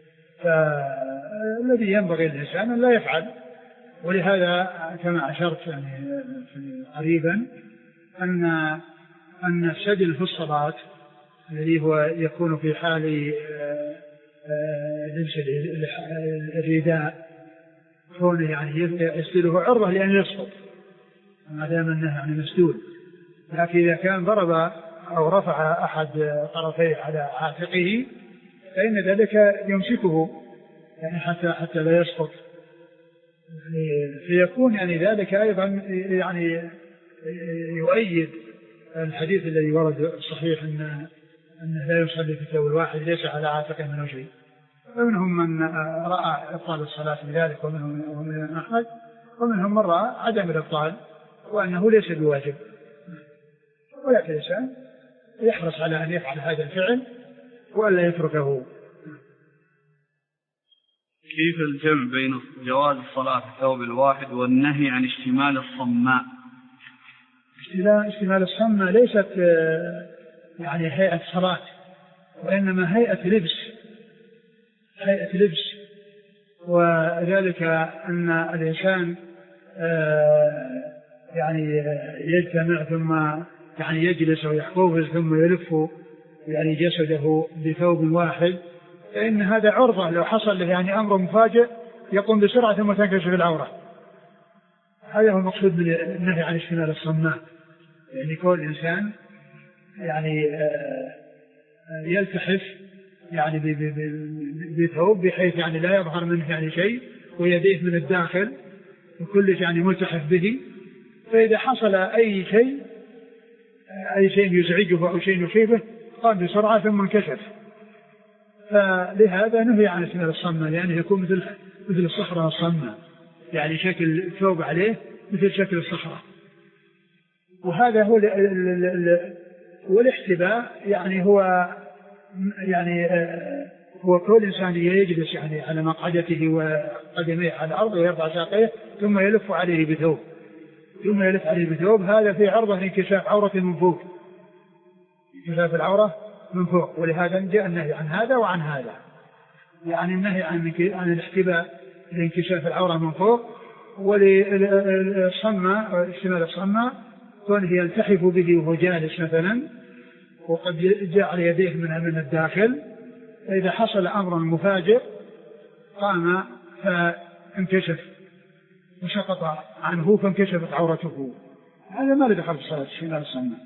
فالذي ينبغي الإنسان أن لا يفعل. ولهذا كما أشرت يعني قريبا أن أن السجل في الصلاة الذي هو يكون في حال لبس الرداء كونه يعني يسدله عرضة لأن يسقط ما دام أنه يعني مسدول، لكن إذا كان ضرب أو رفع أحد طرفيه على عاتقه فإن ذلك يمسكه يعني حتى حتى لا يسقط، يعني فيكون يعني ذلك أيضا يعني يؤيد الحديث الذي ورد الصحيح أن أنه لا يصلي في الثوب الواحد ليس على عاتقه منه شيء. ومنهم من رأى إبطال الصلاة بذلك ومنهم من أحمد، ومنهم من رأى عدم الإبطال وأنه ليس بواجب، ولكن الإنسان يحرص على أن يفعل هذا الفعل وألا يتركه. كيف الجمع بين جواز الصلاة في الثوب الواحد والنهي عن اشتمال الصماء؟ اشتمال الصماء ليست يعني هيئة صلاة، وإنما هيئة لبس، هيئة لبس، وذلك أن الإنسان يعني يجتمع ثم يعني يجلس ويحفظ ثم يلف يعني جسده بثوب واحد، فإن هذا عرضة لو حصل له يعني أمر مفاجئ يقوم بسرعة ثم تنكشف العورة. هذا هو المقصود من النهي عن اشتمال الصماء، يعني كل إنسان يعني يلتحف يعني بثوب بحيث يعني لا يظهر منه يعني شيء، ويديه من الداخل وكل يعني ملتحف به، فإذا حصل أي شيء أي شيء يزعجه أو شيء يصيبه قام بسرعة ثم انكشف. فلهذا نهي عن اشتمال الصماء، لأنه يعني يكون مثل مثل الصخرة الصماء، يعني شكل الثوب عليه مثل شكل الصخرة. وهذا هو والاحتباء يعني هو يعني هو كل إنسان يجلس يعني على مقعدته وقدميه على الأرض ويرفع ساقيه ثم يلف عليه بثوب ثم يلف عليه بثوب هذا في عرضة لانكشاف عورة من فوق، انكشاف العورة من فوق. ولهذا جاء النهي عن هذا وعن هذا، يعني النهي عن عن الاحتباء لانكشاف العورة من فوق، وللصماء اشتمال الصماء كونه يلتحف به وهو جالس مثلا وقد جعل يديه منها من الداخل، فإذا حصل أمر مفاجئ قام فانكشف وسقط عنه فانكشفت عورته. هذا ما له دخل في الصلاة الشيء لا السنة.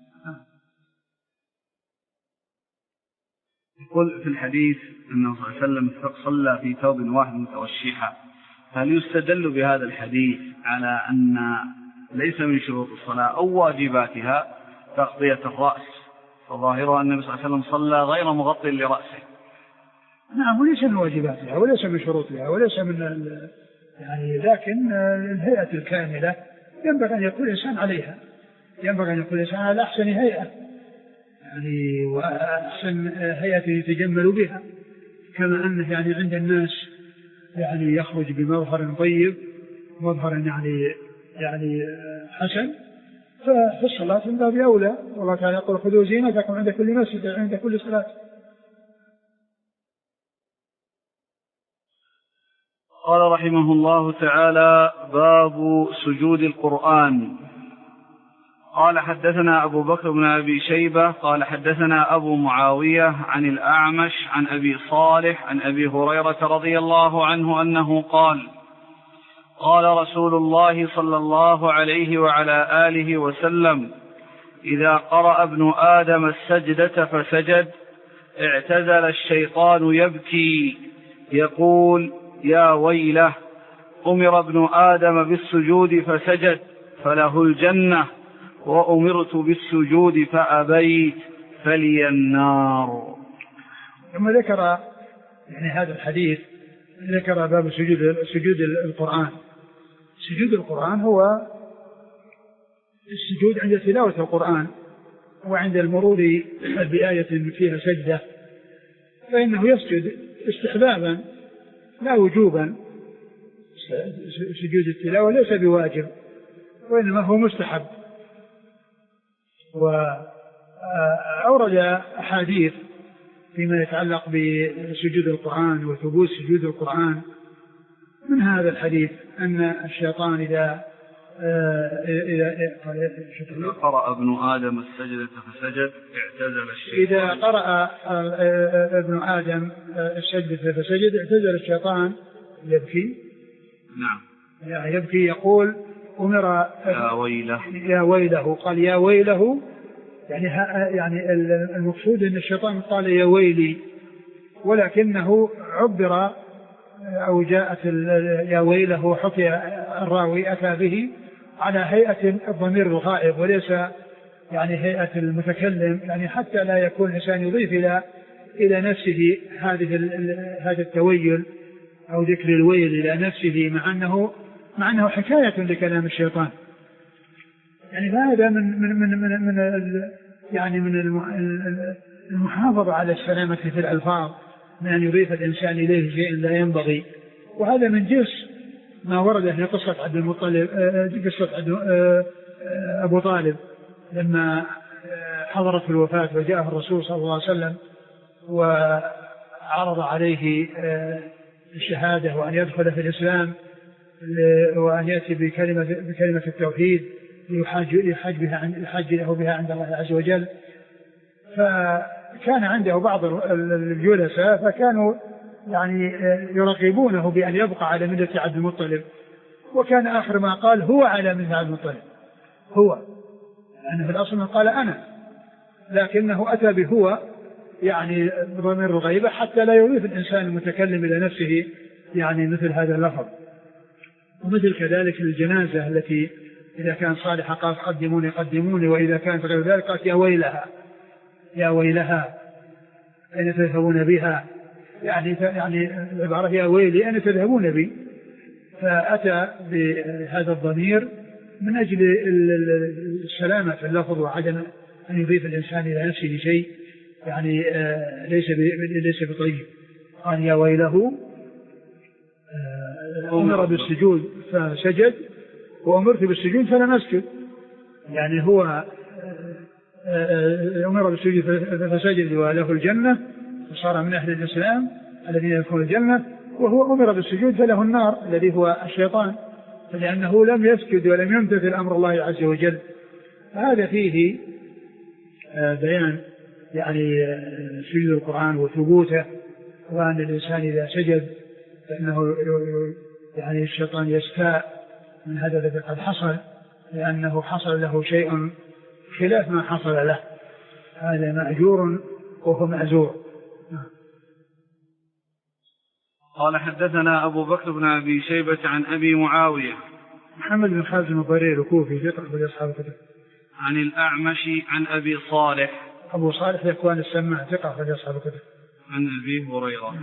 يقول في الحديث أنه صلى الله عليه وسلم صلى في ثوب واحد متوشحا، هل يستدل بهذا الحديث على أن ليس من شروط الصلاة أو واجباتها تغطية الرأس؟ فظاهره أن النبي صلى الله عليه وسلم صلى غير مغطي لرأسه. نعم، وليس من واجباتها وليس من شروطها وليس من يعني، لكن الهيئة الكاملة ينبغي أن يكون الإنسان عليها، ينبغي أن يكون الإنسان على أحسن هيئة يعني، وأحسن هيئة يتجمل بها، كما أنه يعني عند الناس يعني يخرج بمظهر طيب مظهر يعني يعني حسن، ففي الصلاة من باب أولى. والله تعالى يقول خذوا زينتكم عند كل مسجد عند كل صلاة. قال رحمه الله تعالى: باب سجود القرآن. قال حدثنا أبو بكر بن أبي شيبة قال حدثنا أبو معاوية عن الأعمش عن أبي صالح عن أبي هريرة رضي الله عنه أنه قال: قال رسول الله صلى الله عليه وعلى آله وسلم: إذا قرأ ابن آدم السجدة فسجد اعتزل الشيطان يبكي يقول: يا ويله، أمر ابن آدم بالسجود فسجد فله الجنة، وأمرت بالسجود فأبيت فلي النار. ثم ذكر يعني هذا الحديث، ذكر باب سجود سجود القرآن. سجود القرآن هو السجود عند تلاوة القرآن وعند المرور بآية فيها سجدة، فإنه يسجد استحبابا لا وجوبا. سجود التلاوة ليس بواجب وإنما هو مستحب. وأورد أحاديث فيما يتعلق بسجود القرآن وثبوت سجود القرآن. من هذا الحديث أن الشيطان إذا إذا قرأ ابن آدم السجدة فسجد اعتزل الشيطان. إذا قرأ ابن آدم السجدة فسجد اعتزل الشيطان يبكي. نعم، يعني يبكي يقول: أمر يا ويله، يا ويله. قال يا ويله يعني يعني المقصود أن الشيطان قال يا ويلي، ولكنه عبر أو جاءت يا ويله حكي الراوي أتى به على هيئة الضمير الغائب وليس يعني هيئة المتكلم، يعني حتى لا يكون الإنسان يضيف إلى إلى نفسه هذه هذا التويل أو ذكر الويل إلى نفسه، مع أنه مع أنه حكاية لكلام الشيطان. يعني هذا من من من من, من يعني من المحافظة على السلامة في الألفاظ، من أن يضيف الإنسان إليه شيء لا ينبغي. وهذا من جنس ما ورد في قصة عبد المطلب، قصة أبو طالب لما حضرت الوفاة وجاءه الرسول صلى الله عليه وسلم وعرض عليه الشهادة وأن يدخل في الإسلام وأن يأتي بكلمة بكلمة التوحيد يحاج يحاج بها يحاج له بها عند الله عز وجل. فكان عنده بعض الجلساء فكانوا يعني يرغبونه بأن يبقى على ملة عبد المطلب، وكان آخر ما قال هو على ملة عبد المطلب، هو لأنه في الأصل قال أنا، لكنه أتى بهو يعني بضمير الغيبة حتى لا يضيف الإنسان المتكلم إلى نفسه يعني مثل هذا اللفظ. ومثل كذلك الجنازة التي إذا كان صالحا قال قدموني قدموني، وإذا كانت غير ذلك قالت يا ويلها يا ويلها أين تذهبون بها، يعني يعني العبارة يا ويلي أين تذهبون بي. فأتى بهذا الضمير من أجل السلامة في اللفظ وعدم أن يضيف الإنسان إلى نفسه شيء يعني ليس ليس بطيب. قال يا ويله أمر بالسجود فسجد وأمرت بالسجود فلم أسجد، يعني هو أمر بالسجود فسجد وله الجنة وصار من أهل الإسلام الذين يدخلون الجنة، وهو أمر بالسجود فله النار الذي هو الشيطان، لأنه لم يسجد ولم يمتثل أمر الله عز وجل. هذا فيه بيان يعني سجود القرآن وثبوته، وأن الإنسان إذا سجد فإنه يعني الشيطان يستاء من هذا الذي قد حصل، لأنه حصل له شيء خلاف ما حصل له، هذا مأجور وهو مأزور. قال حدثنا أبو بكر بن أبي شيبة عن أبي معاوية محمد بن خالد الضرير الكوفي ثقة أخرج أصحاب الكتب. عن الأعمش عن أبي صالح أبو صالح ذكوان السماع ثقة أخرج أصحاب الكتب. عن أبي هريرة.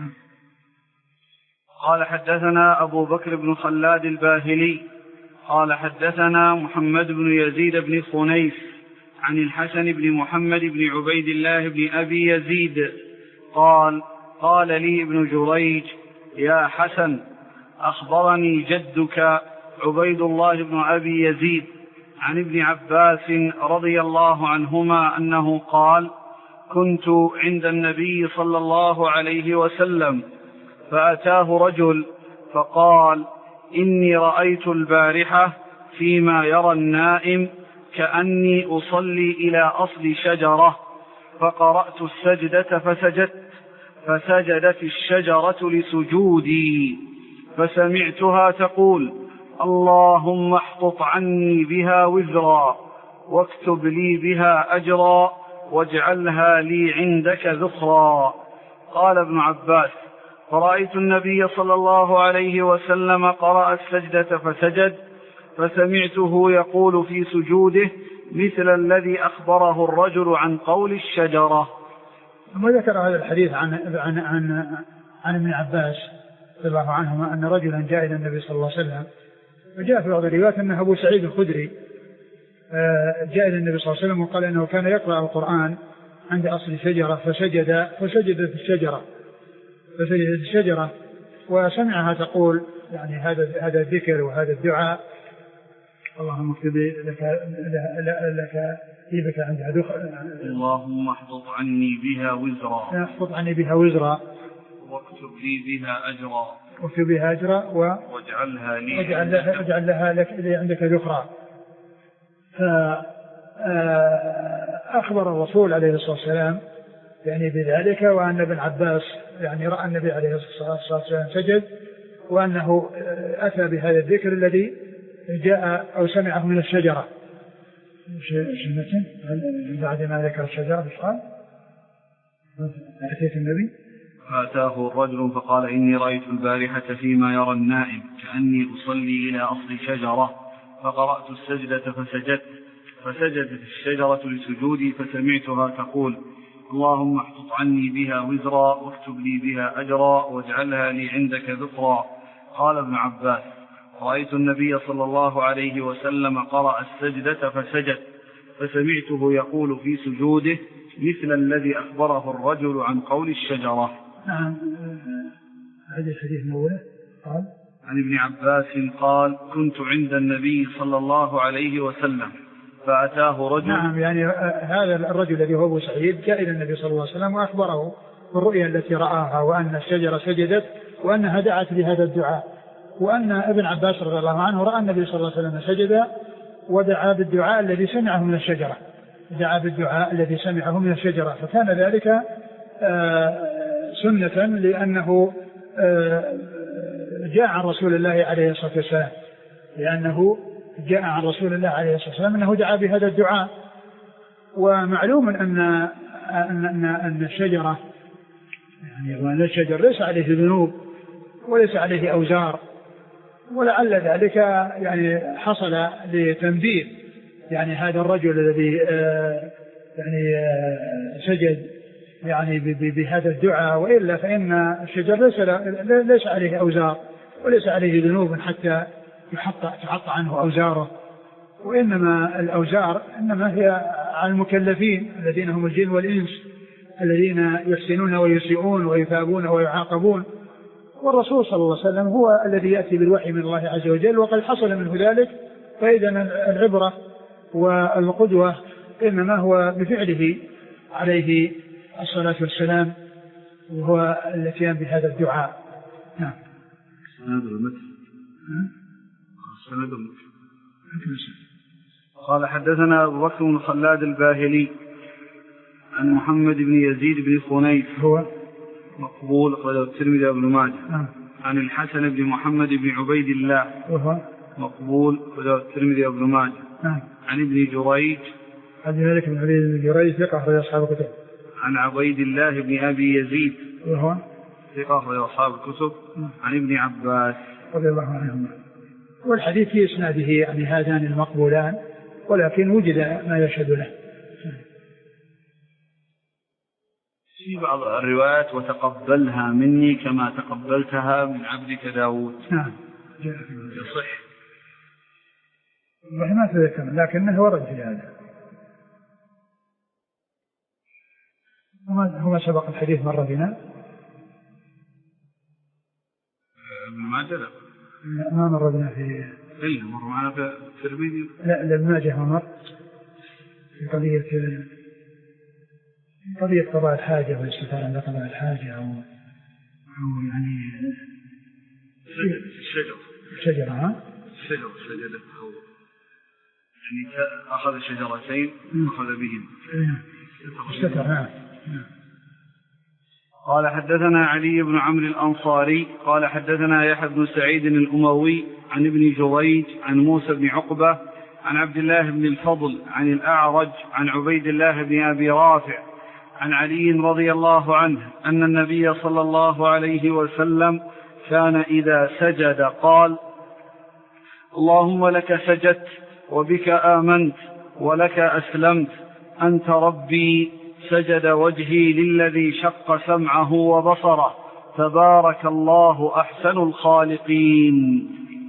قال حدثنا أبو بكر بن خلاد الباهلي قال حدثنا محمد بن يزيد بن خنيف عن الحسن بن محمد بن عبيد الله بن أبي يزيد قال قال لي ابن جريج يا حسن أخبرني جدك عبيد الله بن أبي يزيد عن ابن عباس رضي الله عنهما أنه قال كنت عند النبي صلى الله عليه وسلم فأتاه رجل فقال إني رأيت البارحة فيما يرى النائم كأني أصلي إلى أصل شجرة فقرأت السجدة فسجدت فسجدت الشجرة لسجودي فسمعتها تقول اللهم احطط عني بها وزرا واكتب لي بها أجرا واجعلها لي عندك ذخرا. قال ابن عباس فرأيت النبي صلى الله عليه وسلم قرأ السجدة فسجد فسمعته يقول في سجوده مثل الذي أخبره الرجل عن قول الشجرة. ثم ذكر هذا الحديث عن عن عن, عن ابن عباس رضي الله عنهما أن رجلا جاء إلى النبي صلى الله عليه وسلم وجاء في بعض الروايات أنه أبو سعيد الخدري جاء إلى النبي صلى الله عليه وسلم وقال أنه كان يقرأ القرآن عند أصل شجرة فسجد فسجدت الشجرة فسجدت الشجرة وسمعها تقول يعني هذا هذا الذكر وهذا الدعاء اللهم اكتب لك لك بك عندها دخل اللهم احطط عني بها وزرا احطط عني بها وزرا واكتب لي بها أجرا واكتب بها أجرا واجعلها لي واجعل لها, واجعل لها لك عندك ذخرا. فأخبر الرسول عليه الصلاة والسلام يعني بذلك وأن ابن عباس يعني رأى النبي عليه الصلاة والسلام سجد وأنه أتى بهذا الذكر الذي جاء أو سمعه من الشجرة. بعد ما ذكر الشجرة قال أتيت النبي فأتاه الرجل فقال إني رأيت البارحة فيما يرى النائم كأني أصلي إلى أصل شجرة فقرأت السجدة فسجدت فسجدت الشجرة لسجودي فسمعتها تقول اللهم احطط عني بها وزرا واكتب لي بها أجرا واجعلها لي عندك ذخرا. قال ابن عباس رأيت النبي صلى الله عليه وسلم قرأ السجدة فسجد فسمعته يقول في سجوده مثل الذي أخبره الرجل عن قول الشجرة. نعم هذا الحديث الأول قال عن ابن عباس قال كنت عند النبي صلى الله عليه وسلم فأتاه رجل. نعم يعني هذا الرجل الذي هو أبو سعيد جاء إلى النبي صلى الله عليه وسلم وأخبره بالرؤيا التي رآها وأن الشجرة سجدت وأنها دعت بهذا الدعاء وأن ابن عباس رضي الله عنه رأى النبي صلى الله عليه وسلم سجد ودعا بالدعاء الذي سمعه من الشجرة دعا بالدعاء الذي سمعه من الشجرة فكان ذلك سنة لأنه جاء عن رسول الله عليه الصلاة والسلام لأنه جاء عن رسول الله عليه الصلاة والسلام أنه دعا بهذا الدعاء. ومعلوم أن أن أن الشجرة يعني وأن الشجر ليس عليه ذنوب وليس عليه أوزار ولعل ذلك يعني حصل لتنبيه يعني هذا الرجل الذي يعني سجد يعني بهذا الدعاء وإلا فإن الشجر ليس ليس عليه أوزار وليس عليه ذنوب حتى يحط تحط عنه أوزاره وإنما الأوزار إنما هي على المكلفين الذين هم الجن والإنس الذين يحسنون ويسيئون ويثابون ويعاقبون والرسول صلى الله عليه وسلم هو الذي يأتي بالوحي من الله عز وجل وقد حصل منه ذلك فإذا العبرة والقدوة إنما هو بفعله عليه الصلاة والسلام وهو الاتيان بهذا الدعاء. نعم. سند المتن. سند المتن. قال حدثنا أبو بكر بن خلاد الباهلي عن محمد بن يزيد بن خنيف هو مقبول قال الترمذي وابن ماجه نعم. عن الحسن بن محمد بن عبيد الله وهو مقبول وله الترمذي وابن ماجه. نعم. عن ابن جريج. عن مالك بن عبيد بن جريج ثقة أخرج أصحاب الكتب. عن عبيد الله بن أبي يزيد وهو ثقة أخرج أصحاب الكتب. عن ابن عباس رضي الله عنهما. والحديث في إسناده يعني هذان المقبولان، ولكن وجد ما يشهد له. في بعض الروايات وتقبلها مني كما تقبلتها من عبدك داود. نعم يصح والله ما تذكر، لكنه ورد في هذا. هو سبق الحديث مرة بنا ابن ماجه. ما مر بنا في إلا مر معنا في الترمذي. لا ابن ماجه مر في قضية قضية قضاء الحاجة والاستفادة عند قضاء الحاجة أو أو يعني الشجرة الشجرة ها الشجرة سجدت أو يعني أخذ شجرتين أخذ بهم استتر. نعم. قال حدثنا علي بن عمرو الأنصاري قال حدثنا يحيى بن سعيد الأموي عن ابن جريج عن موسى بن عقبة عن عبد الله بن الفضل عن الأعرج عن عبيد الله بن أبي رافع عن علي رضي الله عنه أن النبي صلى الله عليه وسلم كان إذا سجد قال: اللهم لك سجدت وبك آمنت ولك أسلمت أنت ربي سجد وجهي للذي شق سمعه وبصره تبارك الله أحسن الخالقين.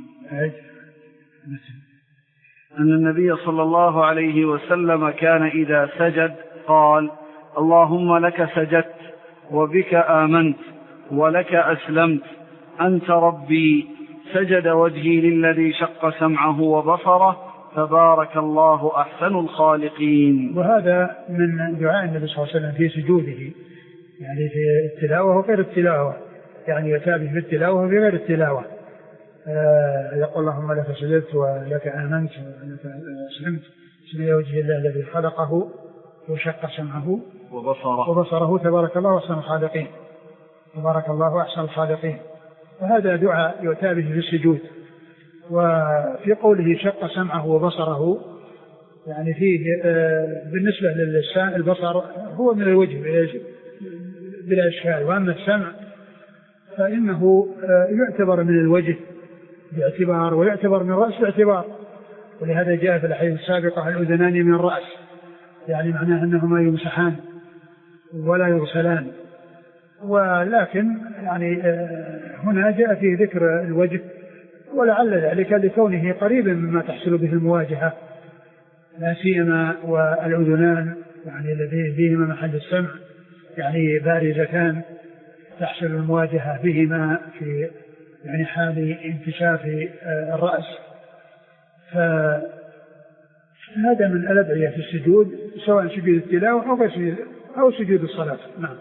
أن النبي صلى الله عليه وسلم كان إذا سجد قال: اللهم لك سجدت وبك آمنت ولك أسلمت أنت ربي سجد وجهي للذي شق سمعه وبصره تبارك الله أحسن الخالقين. وهذا من دعاء النبي صلى الله عليه وسلم في سجوده، يعني في التلاوة وغير التلاوة، يعني يتابع في التلاوة وغير التلاوة. آه يقول: اللهم لك سجدت ولك آمنت ولك أسلمت سجد وجه الله الذي خلقه وشق سمعه وبصره, وبصره تبارك الله أحسن الخالقين. تبارك الله أحسن الخالقين. وهذا دعاء يتابع في السجود. وفي قوله شق سمعه وبصره يعني فيه آه بالنسبة للسمع البصر هو من الوجه بلا إشكال، وأما السمع فإنه آه يعتبر من الوجه باعتبار ويعتبر من الرأس باعتبار، ولهذا جاء في الأحاديث السابقة الأذنان من الرأس، يعني معناه أنهما يمسحان ولا يغسلان. ولكن يعني آه هنا جاء فيه ذكر الوجه، ولعل ذلك لكونه قريبا مما تحصل به المواجهة، لا سيما والأذنان يعني الذي فيهما محل السمع يعني بارزتان تحصل المواجهة بهما في يعني حال انكشاف الرأس. فهذا من الأدعية في السجود، سواء سجود التلاوة أو سجود أو سجود الصلاة. نعم.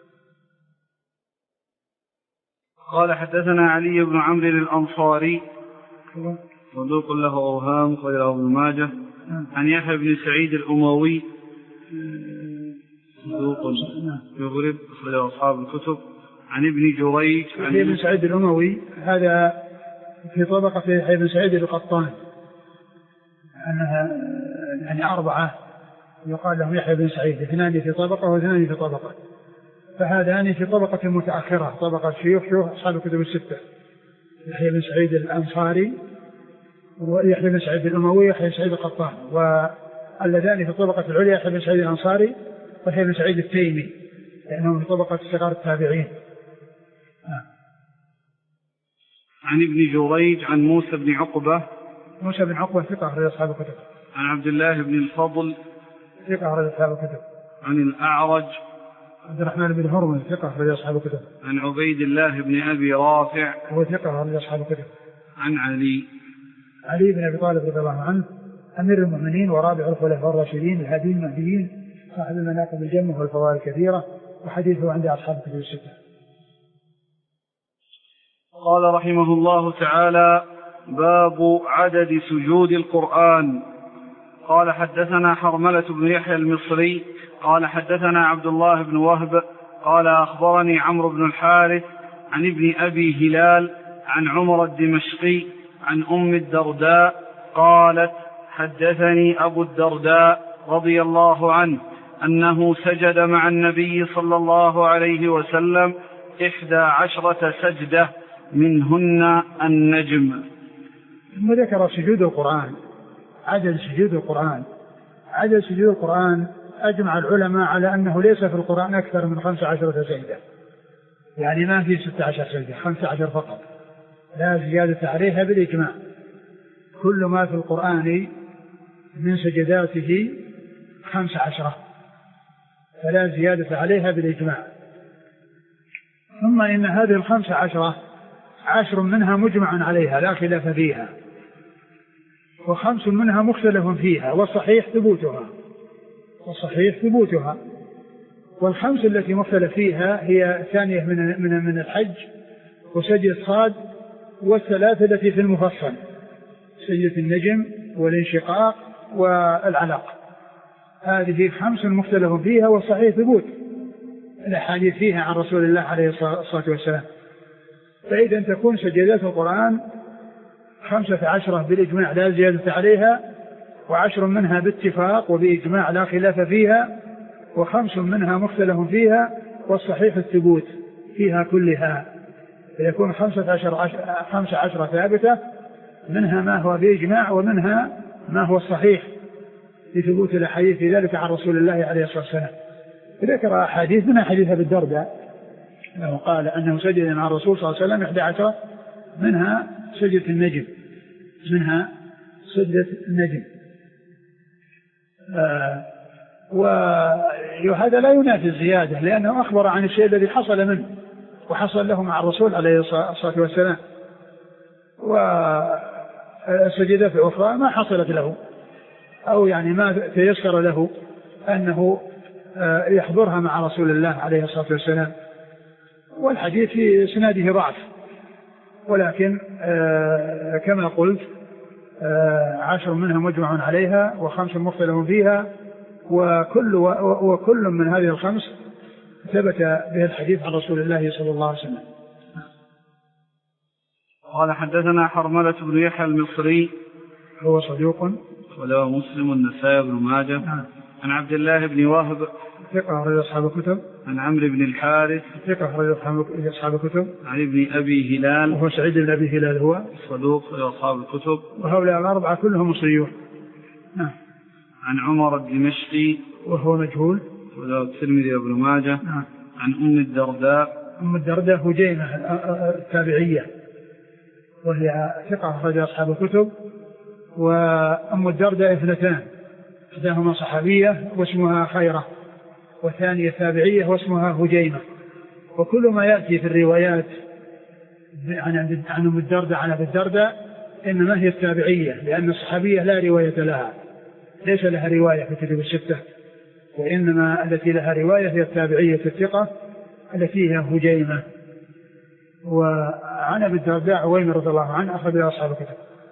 قال حدثنا علي بن عمرو الأنصاري صدوق له أوهام خرجه ابن ماجه. عن يحيى بن سعيد الأموي صدوق يغرب خرجه أصحاب الكتب. عن ابن جريج عن يحيى بن سعيد الأموي هذا في طبقة يحيى بن سعيد القطان، أنها يعني أربعة يقال لهم يحيى بن سعيد، اثنان في طبقة واثنان في طبقة، فهذان في طبقة متأخرة، طبقة شيوخ شيوخ أصحاب الكتب الستة، يحيى بن سعيد الأنصاري ويحيى بن سعيد الأموي ويحيى بن سعيد القطان، واللذان في الطبقة العليا يحيى بن سعيد الأنصاري ويحيى بن سعيد التيمي، لأنهم في طبقة صغار التابعين. آه. عن ابن جريج عن موسى بن عقبة موسى بن عقبة ثقة أخرج أصحاب الكتب. عن عبد الله بن الفضل ثقة أخرج أصحاب الكتب. عن الأعرج عبد الرحمن بن هرمز ثقة أخرج أصحاب الكتب. عن عبيد الله بن أبي رافع هو ثقة أخرج أصحاب الكتب. عن علي علي بن أبي طالب رضي الله عنه أمير المؤمنين ورابع الخلفاء الراشدين الهادي المهديين صاحب المناقب الجمة والفضائل الكثيرة، وحديثه عند أصحاب الكتب الستة. قال رحمه الله تعالى: باب عدد سجود القرآن. قال حدثنا حرملة بن يحيى المصري قال حدثنا عبد الله بن وهب قال أخبرني عمرو بن الحارث عن ابن أبي هلال عن عمر الدمشقي عن أم الدرداء قالت حدثني أبو الدرداء رضي الله عنه أنه سجد مع النبي صلى الله عليه وسلم إحدى عشرة سجدة منهن النجم. ثم ذكر سجود القرآن، عدد سجود القرآن. عدد سجود القرآن أجمع العلماء على أنه ليس في القرآن أكثر من خمس عشرة سجدة، يعني ما في ستة عشر سجدة، خمس عشر فقط، لا زيادة عليها بالإجماع. كل ما في القرآن من سجداته خمس عشرة فلا زيادة عليها بالإجماع. ثم إن هذه الخمس عشرة عشر منها مجمع عليها لا خلاف فيها، وخمس منها مختلف فيها، والصحيح ثبوتها والصحيح ثبوتها والخمس التي مختلف فيها هي ثانية من من من الحج وسجدة صاد، والثلاثة التي في المفصل سجدة النجم والانشقاق والعلق. هذه خمس مختلف فيها والصحيح ثبوت الأحاديث فيها عن رسول الله عليه الصلاة والسلام. فإذا تكون سجدات القرآن خمسة عشرة بالإجماع لا زيادة عليها، وعشر منها باتفاق وبإجماع لا خلاف فيها، وخمس منها مختلف فيها والصحيح الثبوت فيها كلها. فيكون خمسة عشر خمسة عشر ثابتة، منها ما هو بإجماع ومنها ما هو الصحيح لثبوت الأحاديث في ذلك عن رسول الله عليه الصلاة والسلام. ذكر أحاديث منها حديث أبي الدرداء أنه قال أنه سجد مع الرسول صلى الله عليه وسلم إحدى عشرة، منها سجدة النجم منها سجدة النجم آه وهذا لا ينافي الزيادة، لأنه أخبر عن الشيء الذي حصل منه وحصل له مع الرسول عليه الصلاة والسلام، والسجدات الأخرى ما حصلت له أو يعني ما تيسر له أنه يحضرها مع رسول الله عليه الصلاة والسلام. والحديث في سناده ضعف، ولكن كما قلت عشر منها مجمع عليها وخمس مختلف فيها، وكل, وكل من هذه الخمس ثبت به الحديث عن رسول الله صلى الله عليه وسلم. قال حدثنا حرملة بن يحيى المصري هو صدوق وله مسلم والنسائي بن ماجه عن عبد الله بن وهب ثقة أخرج أصحاب الكتب عن عمرو بن الحارث ثقة أخرج أصحاب الكتب عن ابن أبي هلال وهو سعيد بن أبي هلال هو صدوق لأصحاب الكتب، وهؤلاء الأربعة كلهم مصريون. نعم. عن عمر الدمشقي وهو مجهول وله الترمذي وابن ماجه. نعم. عن أم الدرداء أم الدرداء هجيمة التابعية وهي ثقة أخرج أصحاب الكتب. وأم الدرداء اثنتان، إحداهما صحابية واسمها خيرة، والثانية تابعية واسمها هجيمة. وكل ما يأتي في الروايات عن أم الدرداء عن أبي الدرداء إنما هي التابعية، لأن الصحابية لا رواية لها، ليس لها رواية في كتب الستة، وإنما التي لها رواية هي التابعية الثقة التي هي هجيمة. وعن أبي الدرداء عويمر رضي الله عنه أخذ أصحاب الكتب.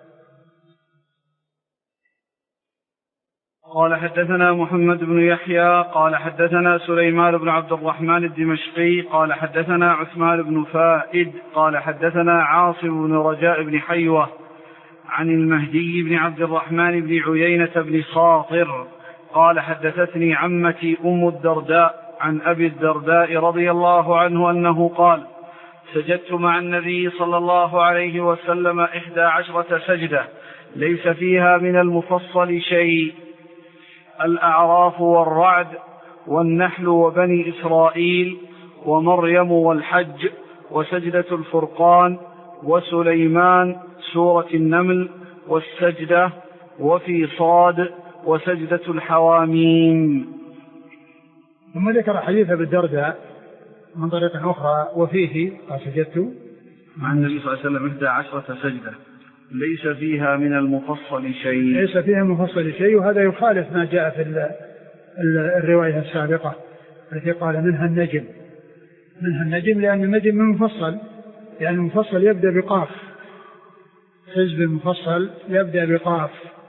قال حدثنا محمد بن يحيى قال حدثنا سليمان بن عبد الرحمن الدمشقي قال حدثنا عثمان بن فائد قال حدثنا عاصم بن رجاء بن حيوة عن المهدي بن عبد الرحمن بن عيينة بن خاطر قال حدثتني عمتي أم الدرداء عن أبي الدرداء رضي الله عنه أنه قال سجدت مع النبي صلى الله عليه وسلم إحدى عشرة سجدة ليس فيها من المفصل شيء، الأعراف والرعد والنحل وبني إسرائيل ومريم والحج وسجدة الفرقان وسليمان سورة النمل والسجدة وفي صاد وسجدة الحواميم. ثم ذكر حديث أبي الدرداء من طريقة أخرى وفيه قال سجدت مع النبي صلى الله عليه وسلم إحدى عشرة سجدة ليس فيها من المفصل شيء ليس فيها المفصل شيء وهذا يخالف ما جاء في الرواية السابقة التي قال منها النجم منها النجم لأن النجم من مفصل، يعني المفصل يبدأ بقاف، حزب المفصل يبدأ بقاف،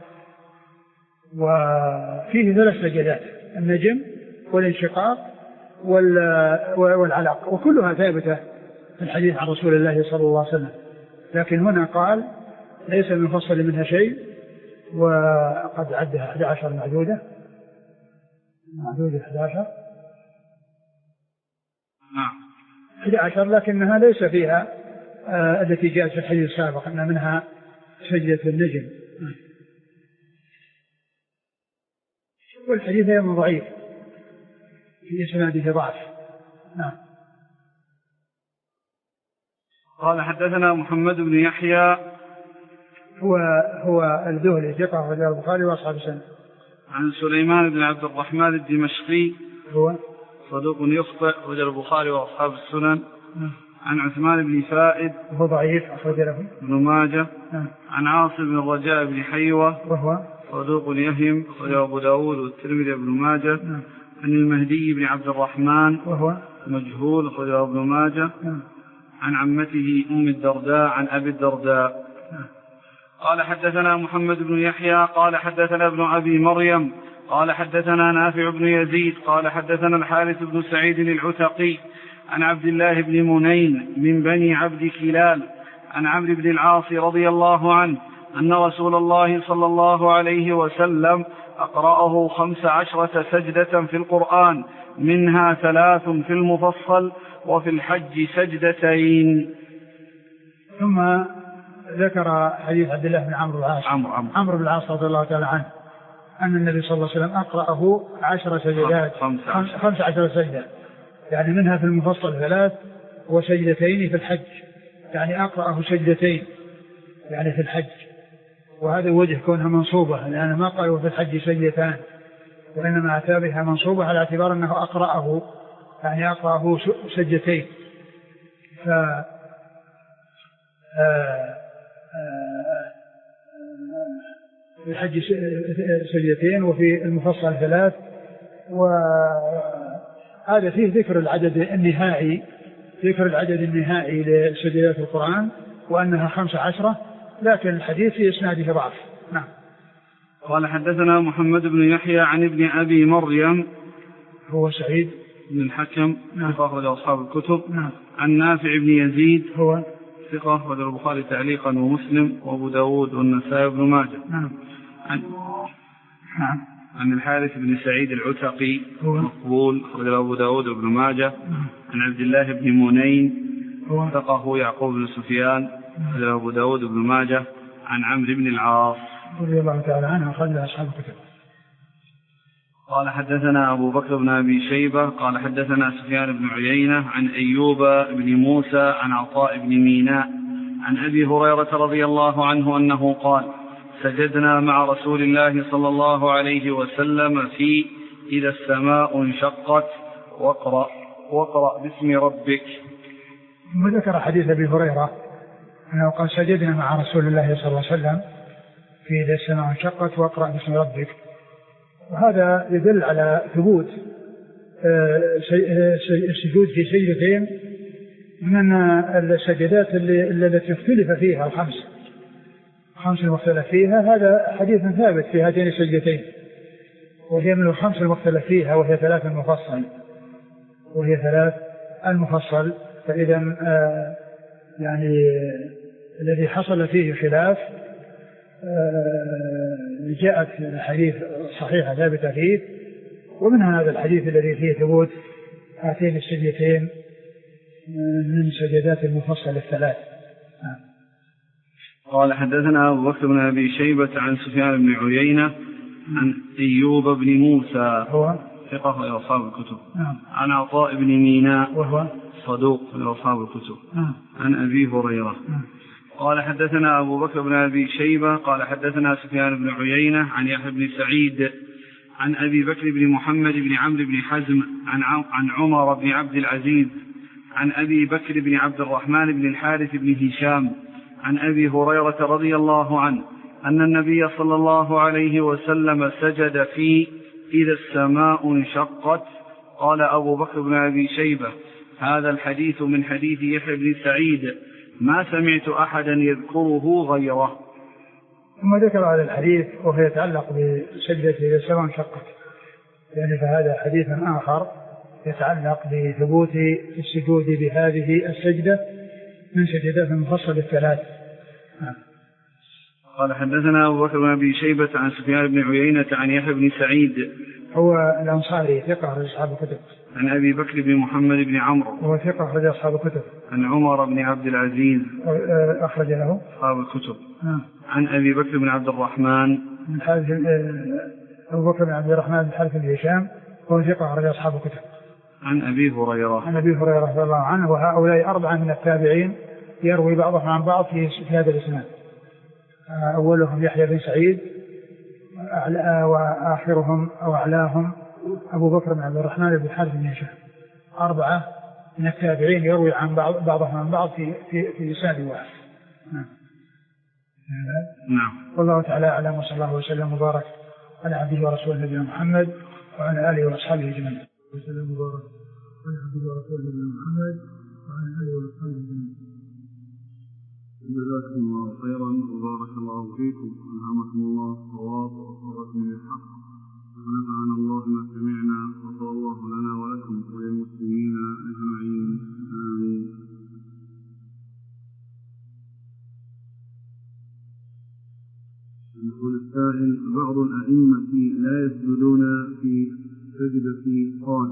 وفيه ثلاث سجدات النجم والانشقاق والعلق، وكلها ثابتة في الحديث عن رسول الله صلى الله عليه وسلم. لكن هنا قال ليس من المفصل منها شيء، وقد عدها أحد عشر معدودة معدودة أحد عشر نعم أحد عشر، لكنها ليس فيها آه التي جاءت في الحديث السابق أن منها سجدة النجم، والحديث أيضا ضعيف في إسناده ضعف. نعم. قال حدثنا محمد بن يحيى هو هو الذهلي ثقة رجال البخاري وأصحاب السنة. عن سليمان بن عبد الرحمن الدمشقي هو صدوق يخطئ رجال البخاري وأصحاب السنن. نعم. عن عثمان بن فائد وهو ضعيف أخرج له ابن ماجه. نعم. عن عاصم بن الرجاء بن حيوة وهو صدوق يهم أخرج أبو داود والترمذي بن ماجه. نعم. عن المهدي بن عبد الرحمن وهو مجهول أخرج ابن ماجه. نعم. عن عمته أم الدرداء عن أبي الدرداء. نعم. قال حدثنا محمد بن يحيى قال حدثنا ابن أبي مريم قال حدثنا نافع بن يزيد قال حدثنا الحارث بن سعيد العتقي عن عبد الله بن منين من بني عبد كلال عن عمرو بن العاص رضي الله عنه أن رسول الله صلى الله عليه وسلم أقرأه خمس عشرة سجدة في القرآن، منها ثلاث في المفصل وفي الحج سجدتين. ثم ذكر حديث عبد الله بن عمرو العاص عمرو عمرو عمرو بن العاص رضي الله تعالى عنه أن النبي صلى الله عليه وسلم أقرأه عشر سجدات خمس عشر سجدة، يعني منها في المفصل ثلاث وسجدتين في الحج، يعني أقرأه سجدتين يعني في الحج، وهذا وجه كونها منصوبة، لأن ما قالوا في الحج سجدتان، وإنما أتى بها منصوبة على اعتبار أنه أقرأه يعني أقرأه سجدتين. ف في الحج سجدتين وفي المفصل ثلاث، وهذا فيه ذكر العدد النهائي ذكر العدد النهائي لسجدات القرآن وأنها خمس عشرة، لكن الحديث في إسناده ضعف. نعم. قال حدثنا محمد بن يحيى عن ابن أبي مريم هو سعيد بن الحكم ثقة أخرج أصحاب الكتب. نعم. عن نافع بن يزيد هو ثقة أخرج البخاري تعليقا ومسلم وأبو داود والنسائي بن ماجه. نعم. عن نعم. عن الحارث بن سعيد العتقي هو مقبول أخرج أبو داود وابن ماجه. نعم. عن عبد الله بن منين هو ثقه يعقوب بن سفيان أخرج أبو داود وابن ماجه. عن عمرو بن العاص رضي الله تعالى عنه أخرج أصحاب الكتب. قال حدثنا أبو بكر بن أبي شيبة قال حدثنا سفيان بن عيينة عن أيوب بن موسى عن عطاء بن ميناء عن أبي هريرة رضي الله عنه أنه قال سجدنا مع رسول الله صلى الله عليه وسلم في إذا السماء انشقت واقرأ واقرأ باسم ربك. ثم ذكر حديث أبي هريرة أنه قال سجدنا مع رسول الله صلى الله عليه وسلم في إذا السماء انشقت واقرأ باسم ربك، وهذا يدل على ثبوت السجود في سجدتين من السجدات التي اختلف فيها الخمس الخمس المختلف فيها. هذا حديث ثابت في هاتين السجدتين، وهي من الخمس المختلف فيها، وهي ثلاث المفصل وهي ثلاث المفصل فإذا آه يعني الذي حصل فيه خلاف آه جاءت الحديث صحيحة ثابتة فيه، ومن هذا الحديث الذي فيه ثبوت هاتين السجدتين من سجدات المفصل الثلاث. آه. قال حدثنا أبو بكر بن أبي شيبة عن سفيان بن عيينة عن أيوب بن موسى هو ثقة في أصحاب الكتب. نعم. عن عطاء بن ميناء وهو صدوق في أصحاب الكتب. نعم. عن أبي هريرة. نعم. قال حدثنا أبو بكر بن أبي شيبة قال حدثنا سفيان بن عيينة عن يحيى بن سعيد عن أبي بكر بن محمد بن عمرو بن حزم عن عن عمر بن عبد العزيز عن أبي بكر بن عبد الرحمن بن الحارث بن هشام عن أبي هريرة رضي الله عنه أن النبي صلى الله عليه وسلم سجد في إذا السماء انشقت. قال أبو بكر بن أبي شيبة هذا الحديث من حديث يحيى بن سعيد ما سمعت أحدا يذكره غيره. ثم ذكر هذا الحديث وهو يتعلق بسجدة إذا السماء انشقت، يعني فهذا حديث آخر يتعلق بثبوت السجود بهذه السجدة من سجدات المفصل الثلاث. قال حدثنا أبو بكر بن أبي شيبة عن سفيان بن عيينة عن يحيى بن سعيد هو الأنصاري ثقة أخرج أصحاب الكتب. عن أبي بكر بن محمد بن عمرو هو ثقة أخرج أصحاب الكتب. عن عمر بن عبد العزيز أخرج له أصحاب الكتب. آه. عن أبي بكر بن عبد الرحمن من حارث أبو بكر بن عبد الرحمن بن حارث بن هشام هو ثقة أخرج أصحاب الكتب. عن أبي هريرة عن أبي هريرة رضي الله عنه. وهؤلاء أربعة من التابعين يروي بعضهم عن بعض في هذا الإسناد. أولهم يحيى بن سعيد وآخرهم أو أعلاهم أبو بكر بن عبد الرحمن بن حارث بن هشام. أربعة من التابعين يروي عن بعض بعضهم عن بعض في في في إسناد واحد. نعم. نعم. والله تعالى أعلم وصلى الله وسلم وبارك على عبده ورسوله نبينا محمد وعلى آله وأصحابه أجمعين. وسلم وبارك على عبده ورسوله نبينا محمد وعلى آله وأصحابه أجمعين. جزاكم الله خيرا وبارك الله فيكم ألهمكم الله الصواب ووفقكم للحق ونفعنا الله ما سمعنا وغفر الله لنا ولكم وللمسلمين أجمعين آمين. يقول السائل: بعض الأئمة لا يسجدون في سجدة قال